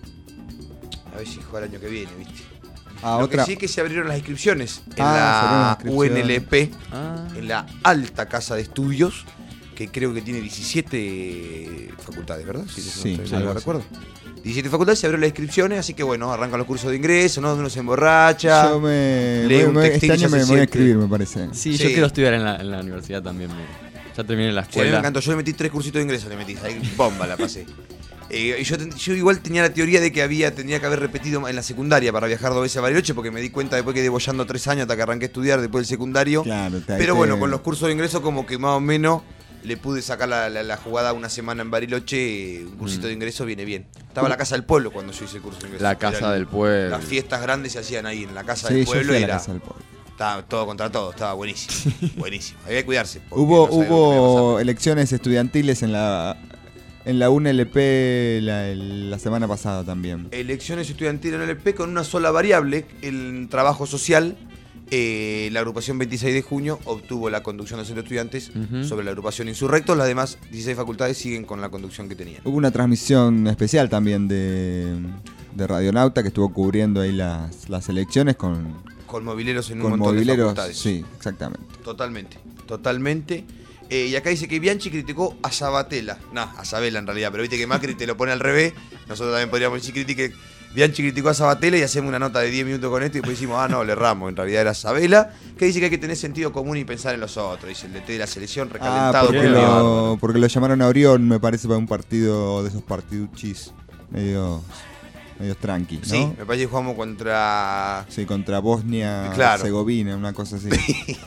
A ver si juega el año que viene, viste. Que sí es que se abrieron las inscripciones en la UNLP, en la alta casa de estudios, que creo que tiene 17 facultades, ¿verdad? Sí, no recuerdo. 17 facultades, se abrieron las inscripciones, así que bueno, arrancan los cursos de ingreso, ¿no? Uno se emborracha. Este año me voy a inscribir, me parece. Sí, yo quiero estudiar en la universidad también. Ya terminé la escuela. Sí, me encantó. Yo le metí 3 cursitos de ingreso, ahí bomba la pasé. Yo igual tenía la teoría de que tenía que haber repetido en la secundaria para viajar 2 veces a Bariloche, porque me di cuenta después que quedé boyando 3 años hasta que arranqué a estudiar después del secundario. Claro, pero bueno, con los cursos de ingreso como que más o menos le pude sacar la jugada una semana en Bariloche. Un cursito de ingreso viene bien. Estaba en la Casa del Pueblo cuando yo hice el curso de ingreso. La Casa del Pueblo. Las fiestas grandes se hacían ahí en la Casa del Pueblo. Yo fui a la Casa del Pueblo. Estaba todo contra todo, estaba buenísimo. Buenísimo. Había que cuidarse. Hubo elecciones estudiantiles en la UNLP la semana pasada también. Elecciones estudiantiles en la UNLP con una sola variable, el trabajo social. La agrupación 26 de junio obtuvo la conducción de centros estudiantes sobre la agrupación Insurrectos. Las demás 16 facultades siguen con la conducción que tenían. Hubo una transmisión especial también de Radionauta que estuvo cubriendo ahí las elecciones con mobileros en un montón de facultades. Sí, exactamente. Totalmente. Y acá dice que Bianchi criticó a Sabatella. A Sabela en realidad, pero viste que Macri te lo pone al revés. Nosotros también podríamos decir que Bianchi criticó a Sabatella y hacemos una nota de 10 minutos con esto y después decimos, no, le erramos. En realidad era Sabela, que dice que hay que tener sentido común y pensar en los otros. Dice el DT de la selección recalentado. Porque lo llamaron a Orión, me parece, para un partido de esos partiduchis medio tranqui, ¿no? Sí, me parece que jugamos contra Bosnia, Herzegovina, una cosa así.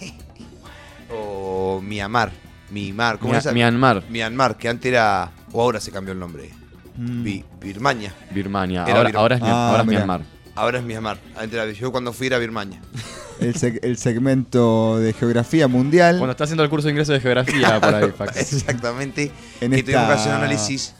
O Myanmar, ¿cómo es? Myanmar, que antes era, o ahora se cambió el nombre. Birmania. Ahora es Myanmar. Ahora es Myanmar. Yo cuando fui era Birmania. El segmento de geografía mundial. Cuando está haciendo el curso de ingreso de geografía por ahí, exactamente. Tuvimos que hacer un análisis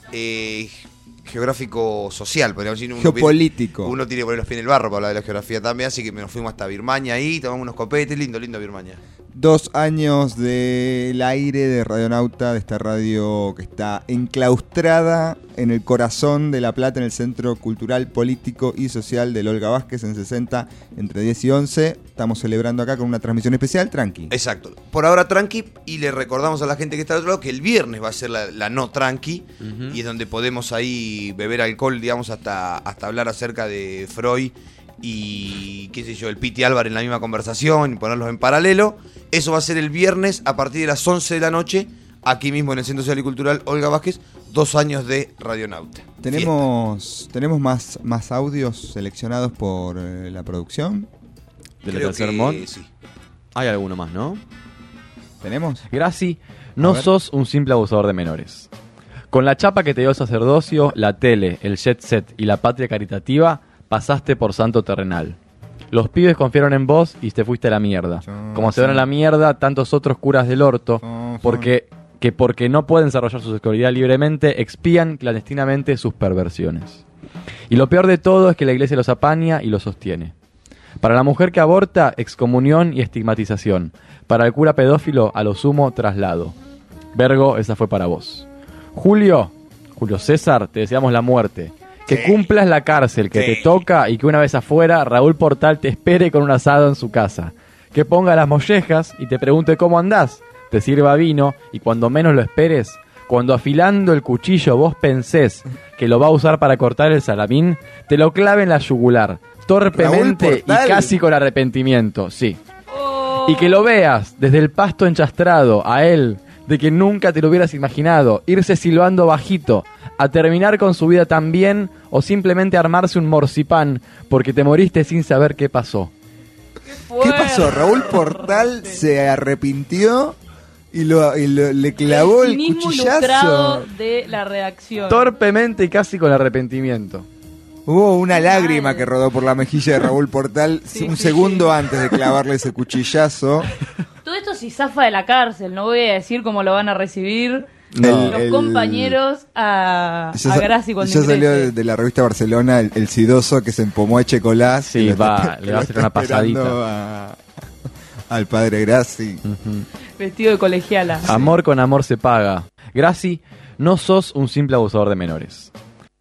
geográfico social, podríamos decir. Geopolítico. Uno tiene que poner los pies en el barro para hablar de la geografía también, así que nos fuimos hasta Birmania ahí, tomamos unos copetes, lindo Birmania. 2 años del aire de Radionauta, de esta radio que está enclaustrada en el corazón de La Plata, en el Centro Cultural, Político y Social del Olga Vázquez, en 60, entre 10 y 11. Estamos celebrando acá con una transmisión especial, tranqui. Exacto. Por ahora tranqui, y le recordamos a la gente que está del otro lado que el viernes va a ser la no tranqui, y es donde podemos ahí beber alcohol, digamos, hasta hablar acerca de Freud y qué sé yo, el Piti Álvarez en la misma conversación y ponerlos en paralelo. Eso va a ser el viernes a partir de las 11 de la noche, aquí mismo en el Centro Social y Cultural Olga Vázquez. 2 años de Radionauta. ¿Tenemos más audios seleccionados por la producción? ¿De la Tercer Mon? Sí. Hay alguno más, ¿no? ¿Tenemos? Graci, no sos un simple abusador de menores. Con la chapa que te dio el sacerdocio, la tele, el jet set y la patria caritativa, pasaste por santo terrenal. Los pibes confiaron en vos y te fuiste a la mierda. Como se van a la mierda tantos otros curas del orto, porque no pueden desarrollar su sexualidad libremente, expían clandestinamente sus perversiones. Y lo peor de todo es que la iglesia los apaña y los sostiene. Para la mujer que aborta, excomunión y estigmatización. Para el cura pedófilo, a lo sumo, traslado. Vergo, esa fue para vos. Julio César, te deseamos la muerte. Que cumplas la cárcel que te toca y que una vez afuera Raúl Portal te espere con un asado en su casa. Que ponga las mollejas y te pregunte cómo andás, te sirva vino y cuando menos lo esperes, cuando afilando el cuchillo vos pensés que lo va a usar para cortar el salamín, te lo clave en la yugular, torpemente y casi con arrepentimiento, sí. Y que lo veas desde el pasto enchastrado a él, de que nunca te lo hubieras imaginado, irse silbando bajito, a terminar con su vida también o simplemente armarse un morcipán porque te moriste sin saber qué pasó. ¿Qué pasó? Raúl Portal se arrepintió y le clavó el cuchillazo de la redacción. Torpemente y casi con arrepentimiento. Hubo una lágrima que rodó por la mejilla de Raúl Portal un segundo antes de clavarle ese cuchillazo. Todo esto si zafa de la cárcel, no voy a decir cómo lo van a recibir los compañeros a Graci cuando ya salió ingrese. de la revista Barcelona el sidoso que se empomó a Echecolás. Sí, le va a hacer una pasadita al padre Graci. Vestido de colegiala. Amor con amor se paga. Graci, no sos un simple abusador de menores.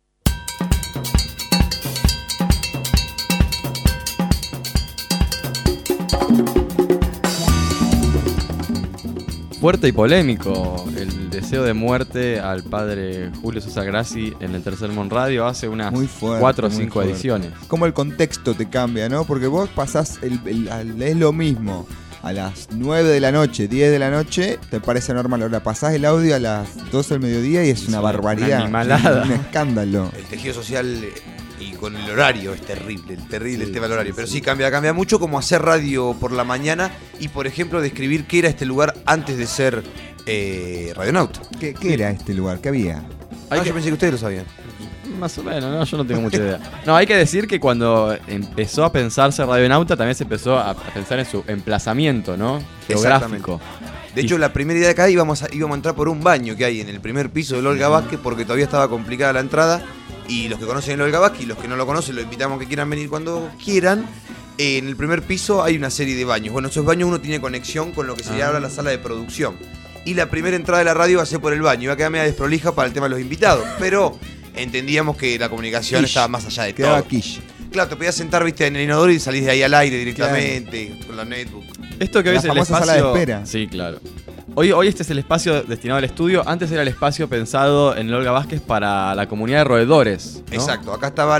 Fuerte y polémico el deseo de muerte al padre Julio Sosa Graci en el Tercer Mon Radio hace unas 4 o 5 ediciones. Como el contexto te cambia, ¿no? Porque vos pasás, es lo mismo. A las 9 de la noche, 10 de la noche, te parece normal. Ahora pasás el audio a las 12 del mediodía y es una barbaridad. Una animalada. Un escándalo. El tejido social y con el horario es terrible el tema del horario. Pero sí, cambia mucho, como hacer radio por la mañana y, por ejemplo, describir qué era este lugar antes de ser radionauta. ¿Qué era este lugar? ¿Qué había? Yo pensé que ustedes lo sabían. Más o menos, no, yo no tengo mucha idea. No, hay que decir que cuando empezó a pensarse radionauta también se empezó a pensar en su emplazamiento, ¿no? Geográfico. De hecho, la primera idea de acá íbamos a entrar por un baño que hay en el primer piso del Olga Vázquez, porque todavía estaba complicada la entrada. Y los que conocen el Olga Vázquez y los que no lo conocen, los invitamos a que quieran venir cuando quieran. En el primer piso hay una serie de baños. Bueno, esos baños uno tiene conexión con lo que sería ahora la sala de producción. Y la primera entrada de la radio va a ser por el baño. Iba a quedar media desprolija para el tema de los invitados. Pero entendíamos que la comunicación estaba más allá de todo. Quiche. Claro, te podías sentar, viste, en el inodoro y salís de ahí al aire directamente, con la netbook. Esto que hoy es el espacio... sala de espera. Sí, claro. Hoy este es el espacio destinado al estudio. Antes era el espacio pensado en el Olga Vázquez para la comunidad de roedores, ¿no? Exacto, acá estaba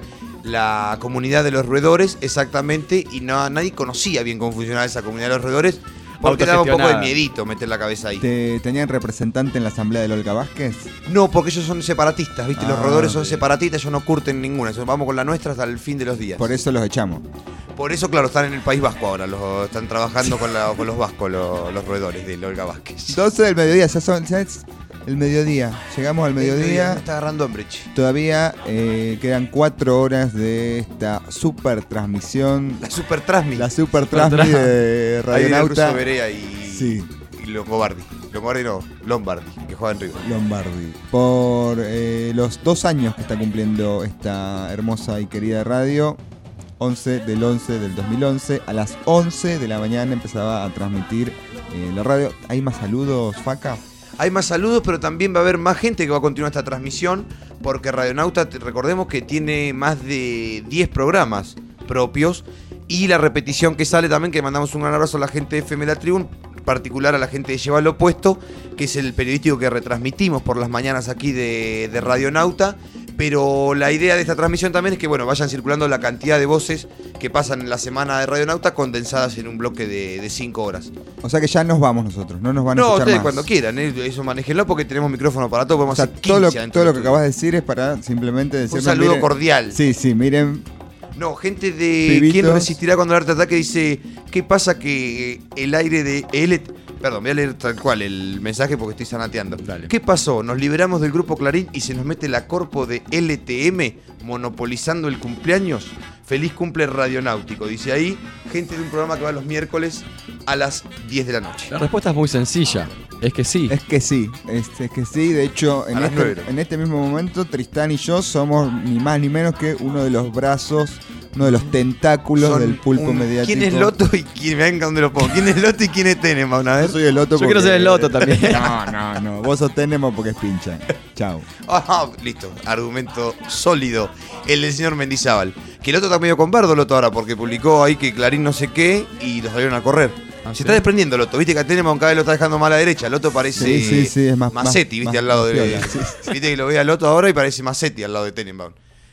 la comunidad de los roedores, exactamente, y nadie conocía bien cómo funcionaba esa comunidad de los roedores, porque daba un poco de miedito meter la cabeza ahí. ¿Tenían representante en la asamblea del Olga Vázquez? No, porque ellos son separatistas, ¿viste? Los roedores son separatistas, ellos no curten ninguna. Vamos con la nuestra hasta el fin de los días. Por eso los echamos. Por eso, claro, están en el País Vasco ahora. Están trabajando con los vascos, los roedores del Olga Vázquez. 12 del mediodía, ya es el mediodía. Llegamos al mediodía. Me está agarrando hambre. Todavía quedan 4 horas de esta super transmisión. La super transmi de Radionauta. Y Longobardi. Lombardi, que juega en River. Lombardi. Por los 2 años que está cumpliendo esta hermosa y querida radio. 11 del 2011, a las 11 de la mañana empezaba a transmitir la radio. ¿Hay más saludos, Faca? Hay más saludos, pero también va a haber más gente que va a continuar esta transmisión, porque Radionauta, recordemos que tiene más de 10 programas propios, y la repetición que sale también, que mandamos un gran abrazo a la gente de FM La Tribuna, en particular a la gente de Lleva lo Opuesto, que es el periodístico que retransmitimos por las mañanas aquí de Radionauta. Pero la idea de esta transmisión también es que, bueno, vayan circulando la cantidad de voces que pasan en la semana de Radionauta condensadas en un bloque de 5 horas. O sea que ya nos vamos nosotros, no nos van a escuchar ustedes más. Cuando quieran, eso manéjenlo porque tenemos micrófono para todo, podemos hacer 15 todo lo que acabas de decir es para simplemente decir un saludo cordial. Sí, miren. No, gente de Pibitos. ¿Quién resistirá cuando el arte ataque? Dice, ¿qué pasa que el aire de Perdón, voy a leer tal cual el mensaje porque estoy zanateando. Dale. ¿Qué pasó? Nos liberamos del grupo Clarín y se nos mete la corpo de LTM monopolizando el cumpleaños. Feliz cumple radionáutico. Dice ahí, gente de un programa que va los miércoles a las 10 de la noche. La respuesta es muy sencilla. Es que sí. Es que sí. De hecho, en este mismo momento, Tristán y yo somos ni más ni menos que uno de los brazos, uno de los tentáculos del pulpo mediático. ¿Quién es Loto y quién? Venga, ¿dónde lo pongo? ¿Quién es Loto y quién es Tenenbaum? A ver. Yo soy el Loto. Yo quiero ser el Loto también. No. Vos sos Tenenbaum porque es pincha. Chau. Listo. Argumento sólido. El del señor Mendizábal. Que el Loto está medio con Bardo, Loto, ahora, porque publicó ahí que Clarín no sé qué y lo salieron a correr. Se está desprendiendo Loto. Viste que a Tenenbaum cada vez lo está dejando más a la derecha. Loto parece sí, es más Massetti, viste, al lado de... Viste que lo ve a Loto ahora y parece Massetti al lado de Tenenbaum.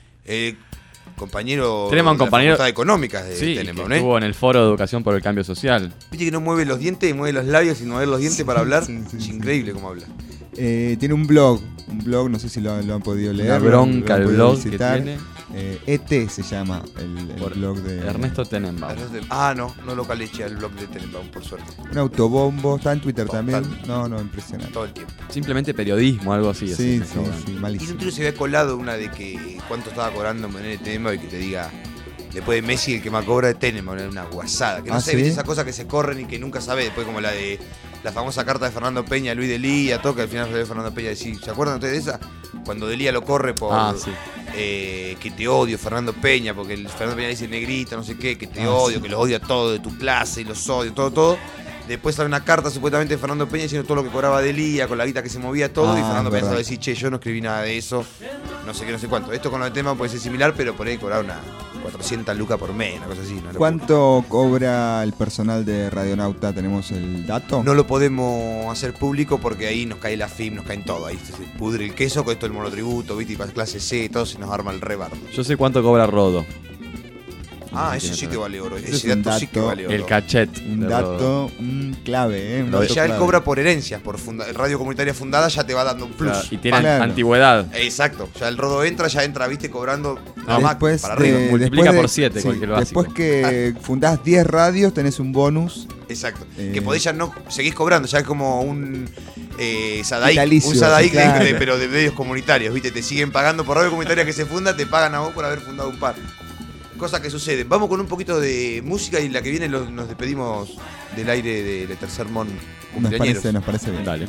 Compañero de la Facultad Económicas de Tenenbaum, que estuvo en el Foro de Educación por el Cambio Social. Viste que no mueve los dientes, mueve los labios sin mover los dientes para hablar. Es increíble cómo habla. Tiene un blog, no sé si lo han podido leer. La bronca del blog que tiene. ET se llama el blog de Ernesto Tenenbaum. No lo caleché al blog de Tenenbaum, por suerte. Un autobombo, está en Twitter también. No, impresionante. Todo el tiempo. Simplemente periodismo, algo así. Sí, Y malísimo. un tiro se había colado una de que cuánto estaba cobrando Menel Tenenbaum y que te diga, después de Messi el que más cobra es Tenenbaum, era una guasada. Que no sé, ¿sí? esas cosas que se corren y que nunca sabes, después como la de la famosa carta de Fernando Peña, Luis Delía, todo que al final salió Fernando Peña decir, ¿se acuerdan ustedes de esa? Cuando Delía lo corre por que te odio, Fernando Peña, porque Fernando Peña dice negrita, no sé qué, que te odio, que los odio a todos de tu clase y los odio, todo. Después sale una carta supuestamente de Fernando Peña diciendo todo lo que cobraba Delía, con la guita que se movía todo, y Fernando Peña sale a decir, che, yo no escribí nada de eso, no sé qué, no sé cuánto. Esto con lo de tema puede ser similar, pero por ahí cobrar una 400 lucas por mes, una cosa así. ¿Cuánto cobra el personal de Radionauta? ¿Tenemos el dato? No lo podemos hacer público porque ahí nos cae la FIM, nos caen todo. Ahí se pudre el queso con esto el monotributo, ¿viste? Y para clase C, todo se nos arma el rebardo. Yo sé cuánto cobra Rodo. Eso sí que vale oro. Ese dato sí que vale oro. El cachet. Un dato clave, ¿eh? Y ya él cobra por herencias, por radio comunitaria fundada ya te va dando un plus. Claro, y tiene antigüedad. Exacto. Ya el Rodo entra, viste, cobrando después para arriba. Multiplica por 7 cualquier básico. Después que fundás 10 radios tenés un bonus. Exacto. Que podés ya no seguís cobrando, ya es como un Sadaic, claro. pero de medios comunitarios, ¿viste? Te siguen pagando por radio comunitaria que se funda, te pagan a vos por haber fundado un par. Cosas que suceden. Vamos con un poquito de música y la que viene nos despedimos del aire de Tercer Mon cumpleañeros. Nos parece bien. Dale.